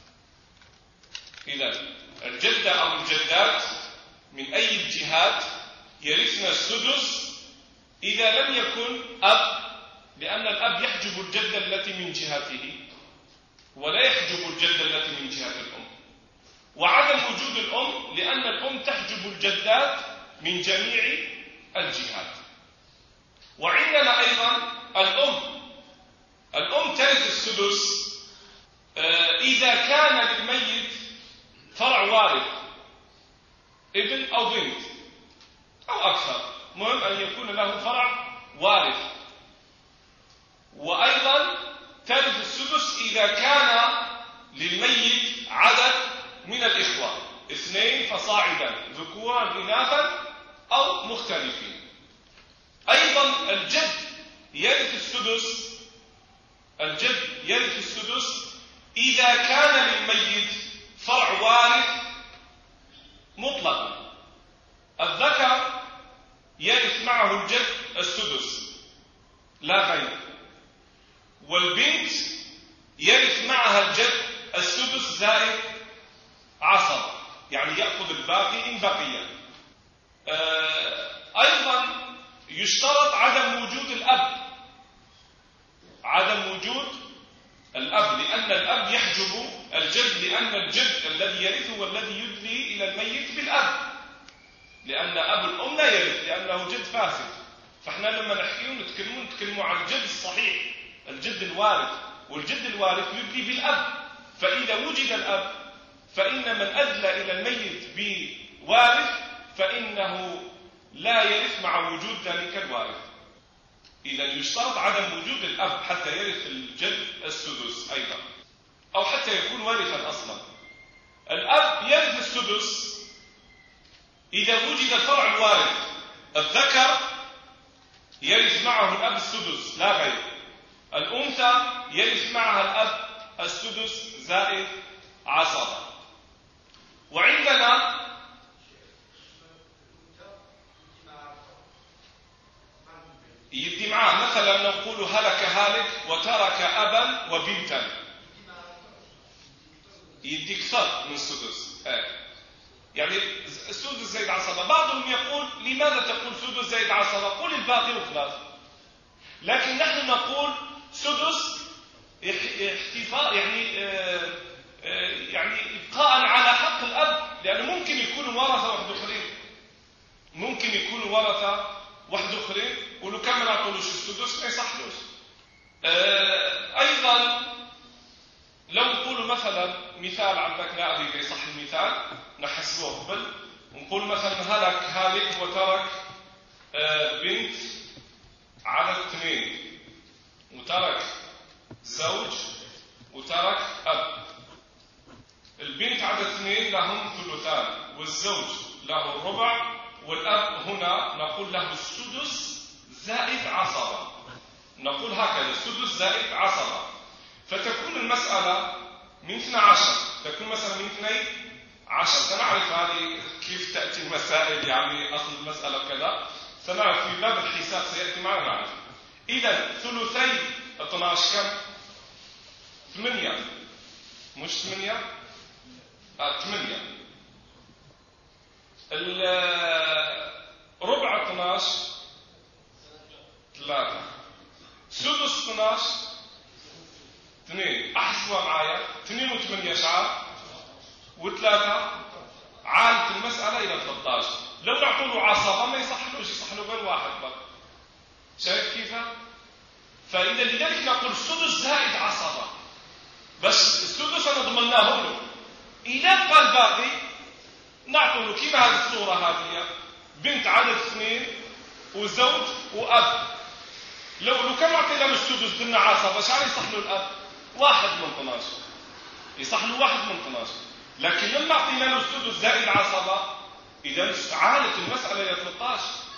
S1: إذا الجدة أو الجدات من أي الجهات يرثن السدس إذا لم يكن أب، لأن الأب يحجب الجدة التي من جهته ولا يحجب الجدة التي من جهة الأم، وعدم وجود الأم لأن الأم تحجب الجدات من جميع الجهات. وعندنا أيضا الأم ترث السدس إذا كان للميت فرع وارث، ابن أو بنت أو أكثر، مهم أن يكون له فرع وارث. وأيضا ترث السدس إذا كان للميت عدد من الإخوة 2 فصاعدا، ذكورا إناثا أو مختلفين. أيضا الجد يرث السدس إذا كان للميت فرع وارث مطلقا. الذكر يرث معه الجد السدس لا غير، والبنت يرث معها الجد السدس زائد عصب، يعني يأخذ الباقي إن بقي. أيضا يشترط عدم وجود الأب، لأن الأب يحجب الجد، لأن الجد الذي يرث هو الذي يدلي إلى الميت بالأب، لأن أب الأم لا يرث لأنه جد فاسد. فإحنا لما نتكلموا عن الجد الصحيح، الجد الوارث، والجد الوارث يدلي بالأب. فإذا وجد الأب فإن من أدلى إلى الميت بوارث فإنه لا يرث مع وجود ذلك الوارث. إذا يشترط عدم وجود الأب حتى يرث الجد السدس أيضا، أو حتى يكون وارثا أصلا. الأب يرث السدس إذا وجد الفرع الوارث. الذكر يرث معه الأب السدس لا غير، الأنثى يرث معها الأب السدس زائد عصبة. وعندنا يدي معاه، مثلا نقول هلك هالك وترك أبا وبنتا، يدي أكثر من السدس. يعني السدس زائد عصبة. بعضهم يقول لماذا تقول سدس زائد عصبة؟ قل الباقي وخلاص. لكن نحن نقول سدس احتفاء، يعني إبقاء على حق الأب، لأنه ممكن يكونوا ورثة واحد آخرين ولو كان ما نعطولوش السدس ما يصحلوش. أيضا لو نقول مثلا مثال عندك، لا أريد يصح المثال نحسبه قبل، ونقول مثلا هلك هالك وترك بنت عدد 2، وترك زوج، وترك أب. البنت عدد 2 لهم ثلثان، والزوج له الربع، والأب هنا نقول له السدس زائد عصبة. نقول هكذا السدس زائد عصبة، فتكون المسألة من 12، تكون مثلا من 12. سنعرف هذه كيف تأتي المسائل، يعني أصل المسألة كذا سنعرف في باب الحساب سيأتي معنا نعرف. إذا ثلثي 12 كم؟ 8، مش 8 8. ربع 12 3، سدس 12 2. أحسبها معايا، 2 و8 شعار و3 عالة المسألة إلى 13. لو نعطوا له عصبة ما يصحلوش، يصح له غير واحد بقى. شايف كيف؟ فإذا لذلك نقول السدس زائد عصبة، بس السدس أنا ضمناه له. إذا قال باقي نعطوا له كيف هذه الصورة هذه، بنت عدد 2 وزوج وأب. لو كم أعطينا له السدس ضمن عصبة شعر يصح له الأب 1 من 12، يصح له 1 من 12. لكن لما أعطينا له السدس زائد عصبة إذا عالت المسألة إلى 13،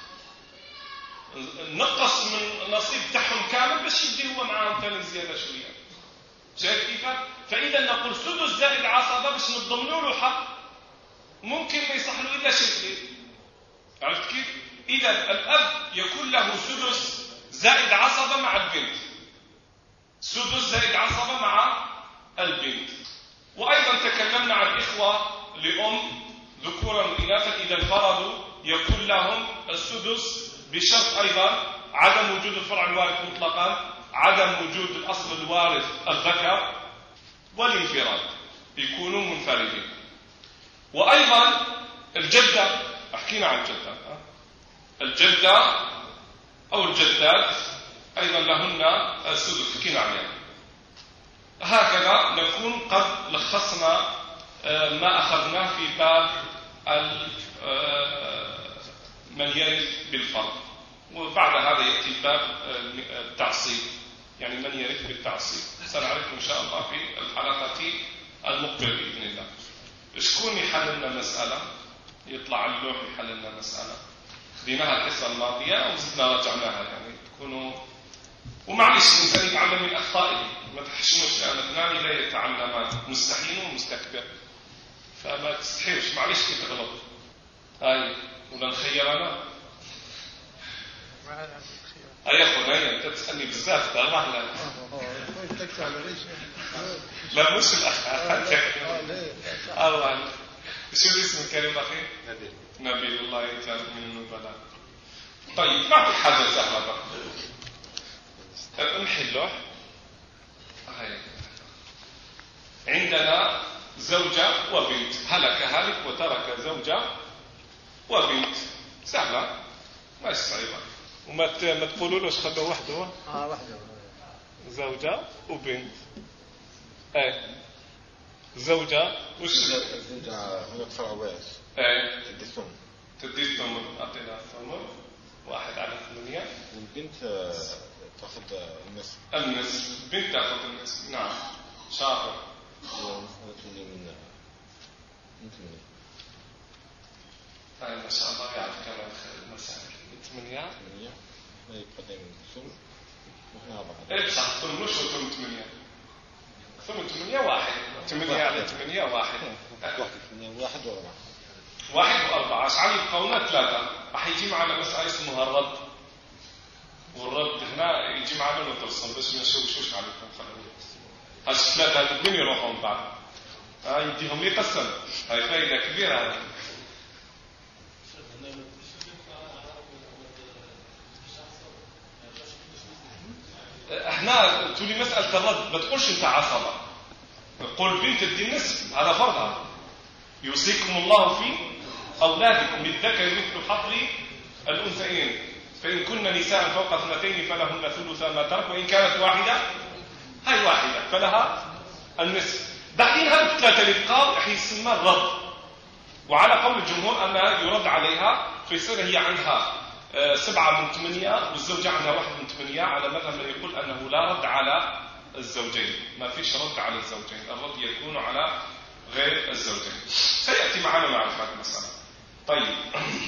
S1: نقص من النصيب تاعهم كامل باش يدي هو معاهم ثاني زيادة شوية. شايف كيف؟ فإذا نقول سدس زائد عصبة باش نضمنوا له حق ممكن ما يصح له إلا شيء. عرفت كيف؟ إذا الأب يكون له سدس زائد عصبة مع البنت، سدس زائد عصبة مع البنت. وأيضا تكلمنا عن الإخوة لأم ذكورا وإناثا إذا انفردوا يكون لهم السدس بشرط أيضا عدم وجود الفرع الوارث مطلقا، عدم وجود الأصل الوارث الذكر، والانفراد يكونوا منفردين. وأيضا الجدة، حكينا عن الجدة أو الجدات أيضا لهن السدس حكينا عليها. هكذا نكون قد لخصنا ما أخذناه في باب من يرث بالفرض. وبعد هذا يأتي باب التعصيب، يعني من يرث بالتعصيب سنعرف إن شاء الله في الحلقة المقبلة بإذن الله. شكون يحل لنا مسألة؟ يطلع اللوح يحل لنا مسألة خديناها الحصة الماضية وزدنا رجعناها، يعني تكونوا ومعلش الإنسان يتعلم من أخطائه، ما تحشموش، لأن اثنان لا يتعلمان، مستحيل ومستكبر، فما تستحيوش معلش كي تغلط. هاي ولا نخير أنا؟ هاي يا أخونا أنت تسألني بزاف ده الله لا لا مش الأخ الله. شو اسم الكريم أخي؟ نبيل. الله يجعل من النبلاء. طيب نعطي حاجة سهلة بقى نحلوه. عندنا زوجة وبنت، هلك هالك وترك زوجة وبنت، سهلة ما صعيبة. وما تقولوا له خلوه وحده. وحده زوجة وبنت. زوجة وش
S2: الزوجة هنا فرع وارث.
S1: تدي الثمن. أعطينا الثمن 1/8.
S2: والبنت تأخذ النصف.
S1: البنت تأخذ النصف. نعم شاطر. ما شاء الله يعرف كمان المسائل. 8
S2: ما يقدم الثمن وهنا 4.
S1: ايه صح. ثمن مش ثمن 8. ثمن 8 1. 8 على 8 1.
S2: 1 و4.
S1: 1 و4 عشان يبقونا 3. راح يجي معنا مسألة اسمها الرد، والرد هنا يجي معنا نترسم بس ما نشوفوش عليكم. خلوه هاش 3 من يروحون بعد يديهم لي قسم. هاي فايدة كبيرة هذه. احنا تولي مسألة الرد ما تقولش انت عصبة، قول بنت تدي النصف، هذا فرضها. يوصيكم الله في أولادكم للذكر مثل حظ الأنثيين، فإن كن نساء فوق 2 فلهن ثلث ما ترك، وإن كانت واحدة هاي واحدة فلها النصف. بعدين هذه 3 الإبقاء رح يسمى الرد، وعلى قول الجمهور أنها يرد عليها فيصير هي عنها 7 من 8 والزوجة عنها 1 من 8، على مذهب من يقول أنه لا رد على الزوجين، ما فيش رد على الزوجين، الرد يكون على غير الزوجين. سيأتي معنا معرفة هذه المسألة. طيب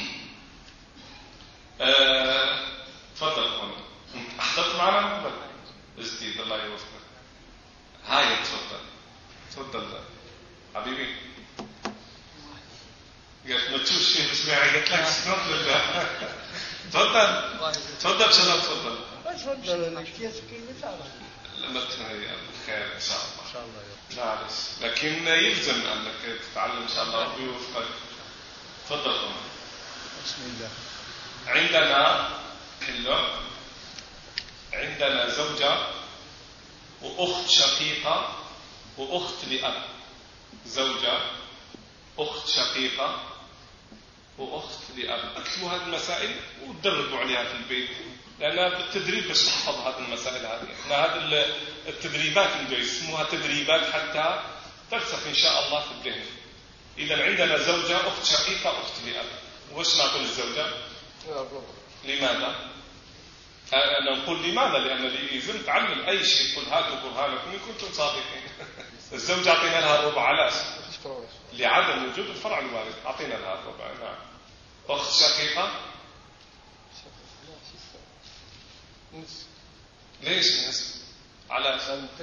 S1: تفضل هون. أحضرت معنا جديد الله يوفقك. هاي تفضل حبيبي. قلت ما تشوف شيء بسمعي قلت لك تفضل شباب تفضل. لما تهيأ خير إن شاء الله. معلش لكن يلزم أنك تتعلم إن شاء الله ربي يوفقك. تفضل.
S2: بسم الله.
S1: عندنا زوجة وأخت شقيقة وأخت لأب. زوجة أخت شقيقة وأخت لأب. اكتبوا هذه المسائل وتدربوا عليها في البيت، لأنها بالتدريب باش تحفظ هذه المسائل هذه. هذه التدريبات اللي يسموها تدريبات حتى ترسخ إن شاء الله في الذهن. إذا عندنا زوجة أخت شقيقة أخت لأب، وش نقول الزوجة؟ لماذا؟ أنا نقول لماذا؟ لأن لازم تعلم أي شيء. قل هاتوا برهانكم إن كنتم صادقين. الزوجة أعطينا لها الربع، علاش؟ لعدم وجود الفرع الوارث أعطينا لها الربع. نعم. أخت شقيقة ليش نصف؟ علاش؟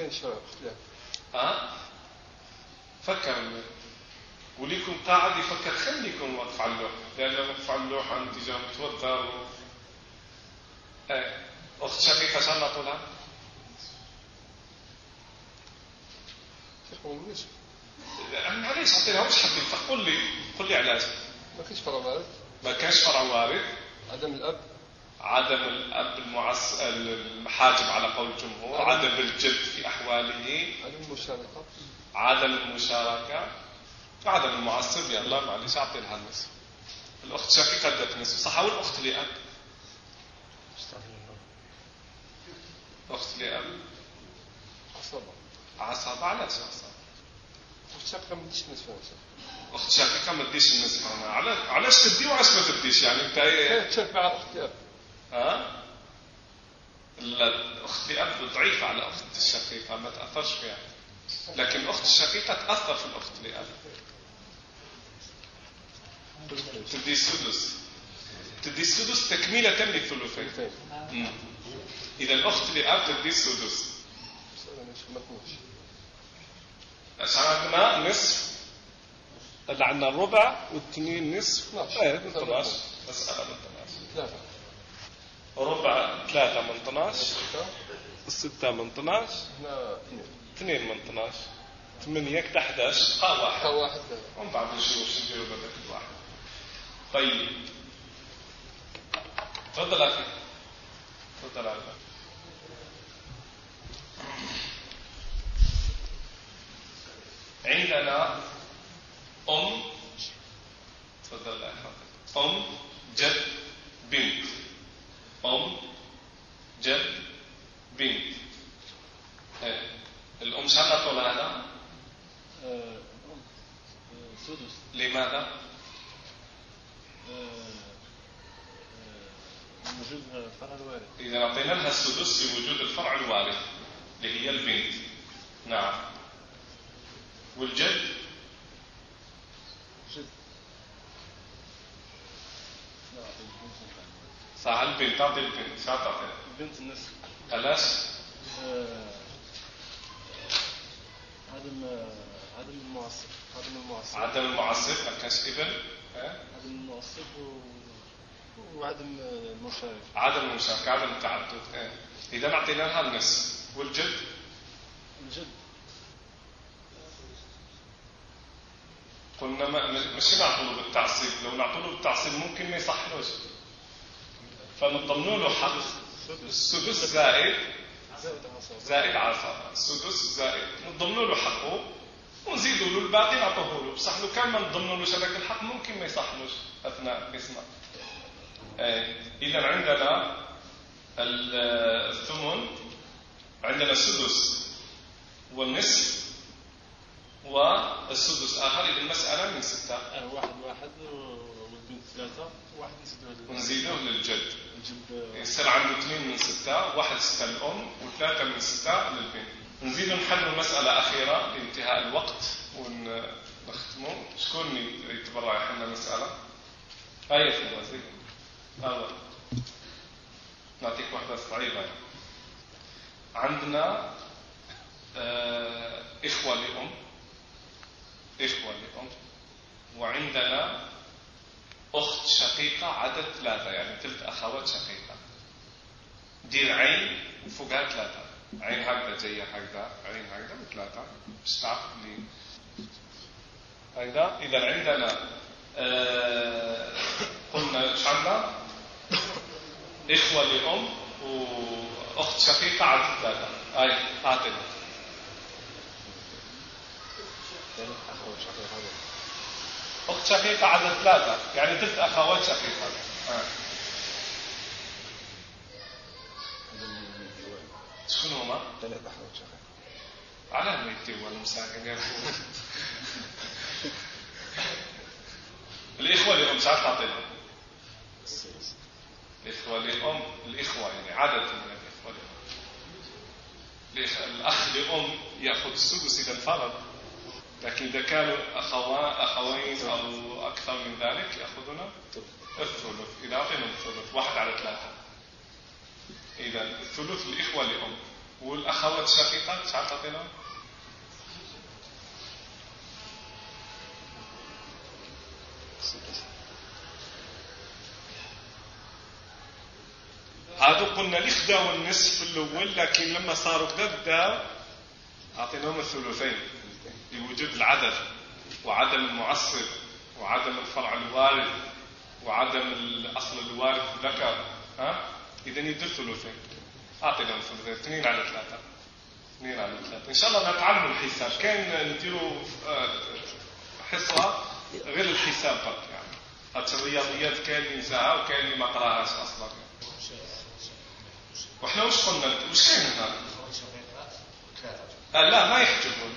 S1: فكر وليكم قاعد يفكر، خليكم وقف على اللوح، لأن وقف على اللوح أنت جاي متوتر أخت شقيقة شو نقولها؟ معليش أعطيناها وش حبيت؟ قل لي علاش؟
S2: ما كاينش فرع وارث.
S1: ما كاينش فرع وارث. عدم الأب المحاجب على قول الجمهور. عدم الجد في أحواله. عدم المشاركة. عدم المعصب. يلا معليش أعطي لها النصف. الأخت شقيقة ادت نصف صح، والأخت لأب. أخت لأب عصبة. علاش عصبة؟
S2: أخت شقيقة ما تديش النصف.
S1: أخت شقيقة ما تديش النصف. علاش تدي وعلاش ما تديش؟ يعني أنت
S2: تشارك مع أخت لأب.
S1: الأخت لأب ضعيفة على أخت الشقيقة، ما تأثرش فيها، لكن الأخت الشقيقة تأثر في الأخت لأب. تدي السدس. تدي السدس تكملة للثلثين. إذا الأخت لأب تدي السدس. عندنا نصف، اللي عندنا الربع والتنين نصف. 12 مسألة من 12. ربع 3 من 12. 6 من 12. 2 من 12. 8 كده 11. قا واحد. ومن بعد نشوف وش نديروا بدل كل واحد. طيب تفضل أخي. تفضل أخي. عندنا تفضل أخي. جد بنت. جد بنت. الأم شو نقول هذا؟
S2: سدس.
S1: لماذا؟
S2: وجود الفرع الوارث.
S1: إذا أعطينا لها السدس لوجود الفرع الوارث اللي هي البنت. نعم. والجد؟
S2: جد.
S1: صح. البنت تعطي البنت. شو تعطي؟
S2: البنت النصف.
S1: علاش؟
S2: عدم المعصب.
S1: عدم المعصب. ما كانش ابن.
S2: عدم المعصب وعدم المشاركة.
S1: عدم المشاركة. عدم التعدد. إذا أعطينا لها النصف. والجد؟
S2: الجد
S1: قلنا مش نعطوله بالتعصيب. لو نعطوله بالتعصيب ممكن ما يصحلوش، فنضمنوا له حق السدس زائد عصا. السدس زائد نضمنوا له حقه ونزيدوا له الباقي نعطوه له. بصح لو كان ما نضمنوا له شبك الحق ممكن ما يصحلوش اثناء قسمه. اذا عندنا الثمن، عندنا السدس والنصف والسدس آخر. إذا المسألة من 6.
S2: واحد والبنت 3 وواحد
S1: نزيده للجد. يصير عنده 2 من 6. 1 6 للأم و3 من 6 للبنت. نزيد نحل المسألة أخيرة لانتهاء الوقت ونختمه. شكون يتبرع يحل مسألة؟ آية في الوزير. نعطيك واحدة صعيبة. عندنا إخوة لأم وعندنا أخت شقيقة عدد 3، يعني 3 أخوات شقيقة. دير عين وفوقها 3. عين هكذا جاية هكذا، عين هكذا و3 باش تعرف لي هكذا. إذا عندنا قلنا إيش عندنا؟ إخوة لأم وأخت شقيقة عدد 3. أعطينا أخت شقيقة على 3 يعني 3 أخوات شقيقة. شكون هما؟
S2: 3 أخوات شقيقة.
S1: على ميتي والمساكن الإخوة لأم ساعات تعطيهم الإخوة لأم، الإخوة يعني عدد من الإخوة لأم. الأخ لأم يأخذ السدس إذا انفرد، لكن إذا كانوا أخوين أو أكثر من ذلك يأخذون الثلث. إذا أعطينا الثلث 1 على 3. إذا الثلث الإخوة لأم، والأخوات الشقيقات ساعات تعطينا هذا. قلنا الإخدة والنصف في الأول، لكن لما صاروا كذا أعطيناهم الثلثين لوجود العدد وعدم المعصب وعدم الفرع الوارث وعدم الأصل الوارث ذكر. إذا يدل ثلثين، أعطيناهم ثلثين 2 على 3. 2 على 3 إن شاء الله نتعلم الحساب. كان نديروا حصة غير الحساب فقط، يعني هذه الرياضيات كان اللي ينساها وكان اللي ما قراهاش أصلا. وإحنا وش قلنا؟ وش كان هنا؟ لا ما يحجبون.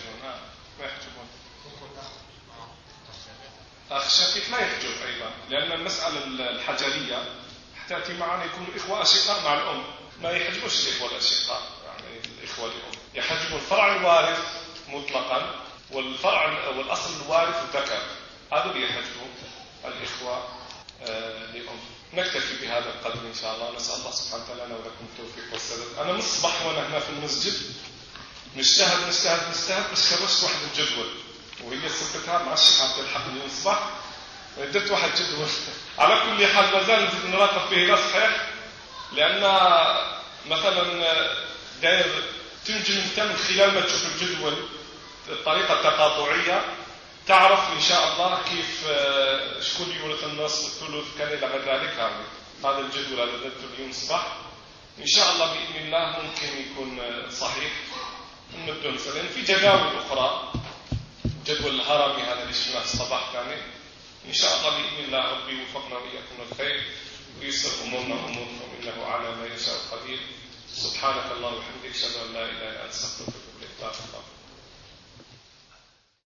S1: أخ شقيق لا يحجب أيضا، لأن المسألة الحجرية تأتي معنا يكون إخوة أشقاء مع الأم، ما يحجبوش الإخوة الأشقاء، يعني الإخوة الأم يحجبوا الفرع الوارث مطلقا والفرع والأصل الوارث الذكر، هذا اللي يحجبوا الإخوة لأم. نكتفي بهذا القدر إن شاء الله. نسأل الله سبحانه وتعالى لنا ولكم التوفيق والسداد. أنا مصبح وأنا هنا في المسجد نجتهد بس خرجت واحد الجدول وهي سبتها مع الشيخ عبد الحق المصبح، ودرت واحد جدول. على كل حال ما زال نراقب فيه لا صحيح، لأن مثلا داير تنجم أنت من خلال ما تشوف الجدول الطريقة التقاطعية تعرف إن شاء الله كيف شكون يورث النصف والثلث كان إلى غير ذلك. هذا الجدول هذا درته اليوم الصباح إن شاء الله بإذن الله ممكن يكون صحيح نبدأ مثلا في جداول أخرى. جدول الهرمي هذا اللي شفناه الصباح ثاني إن شاء الله بإذن الله ربي يوفقنا وإياكم الخير ويسر أمورنا أموركم إنه على ما يشاء قدير. سبحانك اللهم وبحمدك أشهد أن لا إله إلا أنت أستغفرك وأتوب إليك.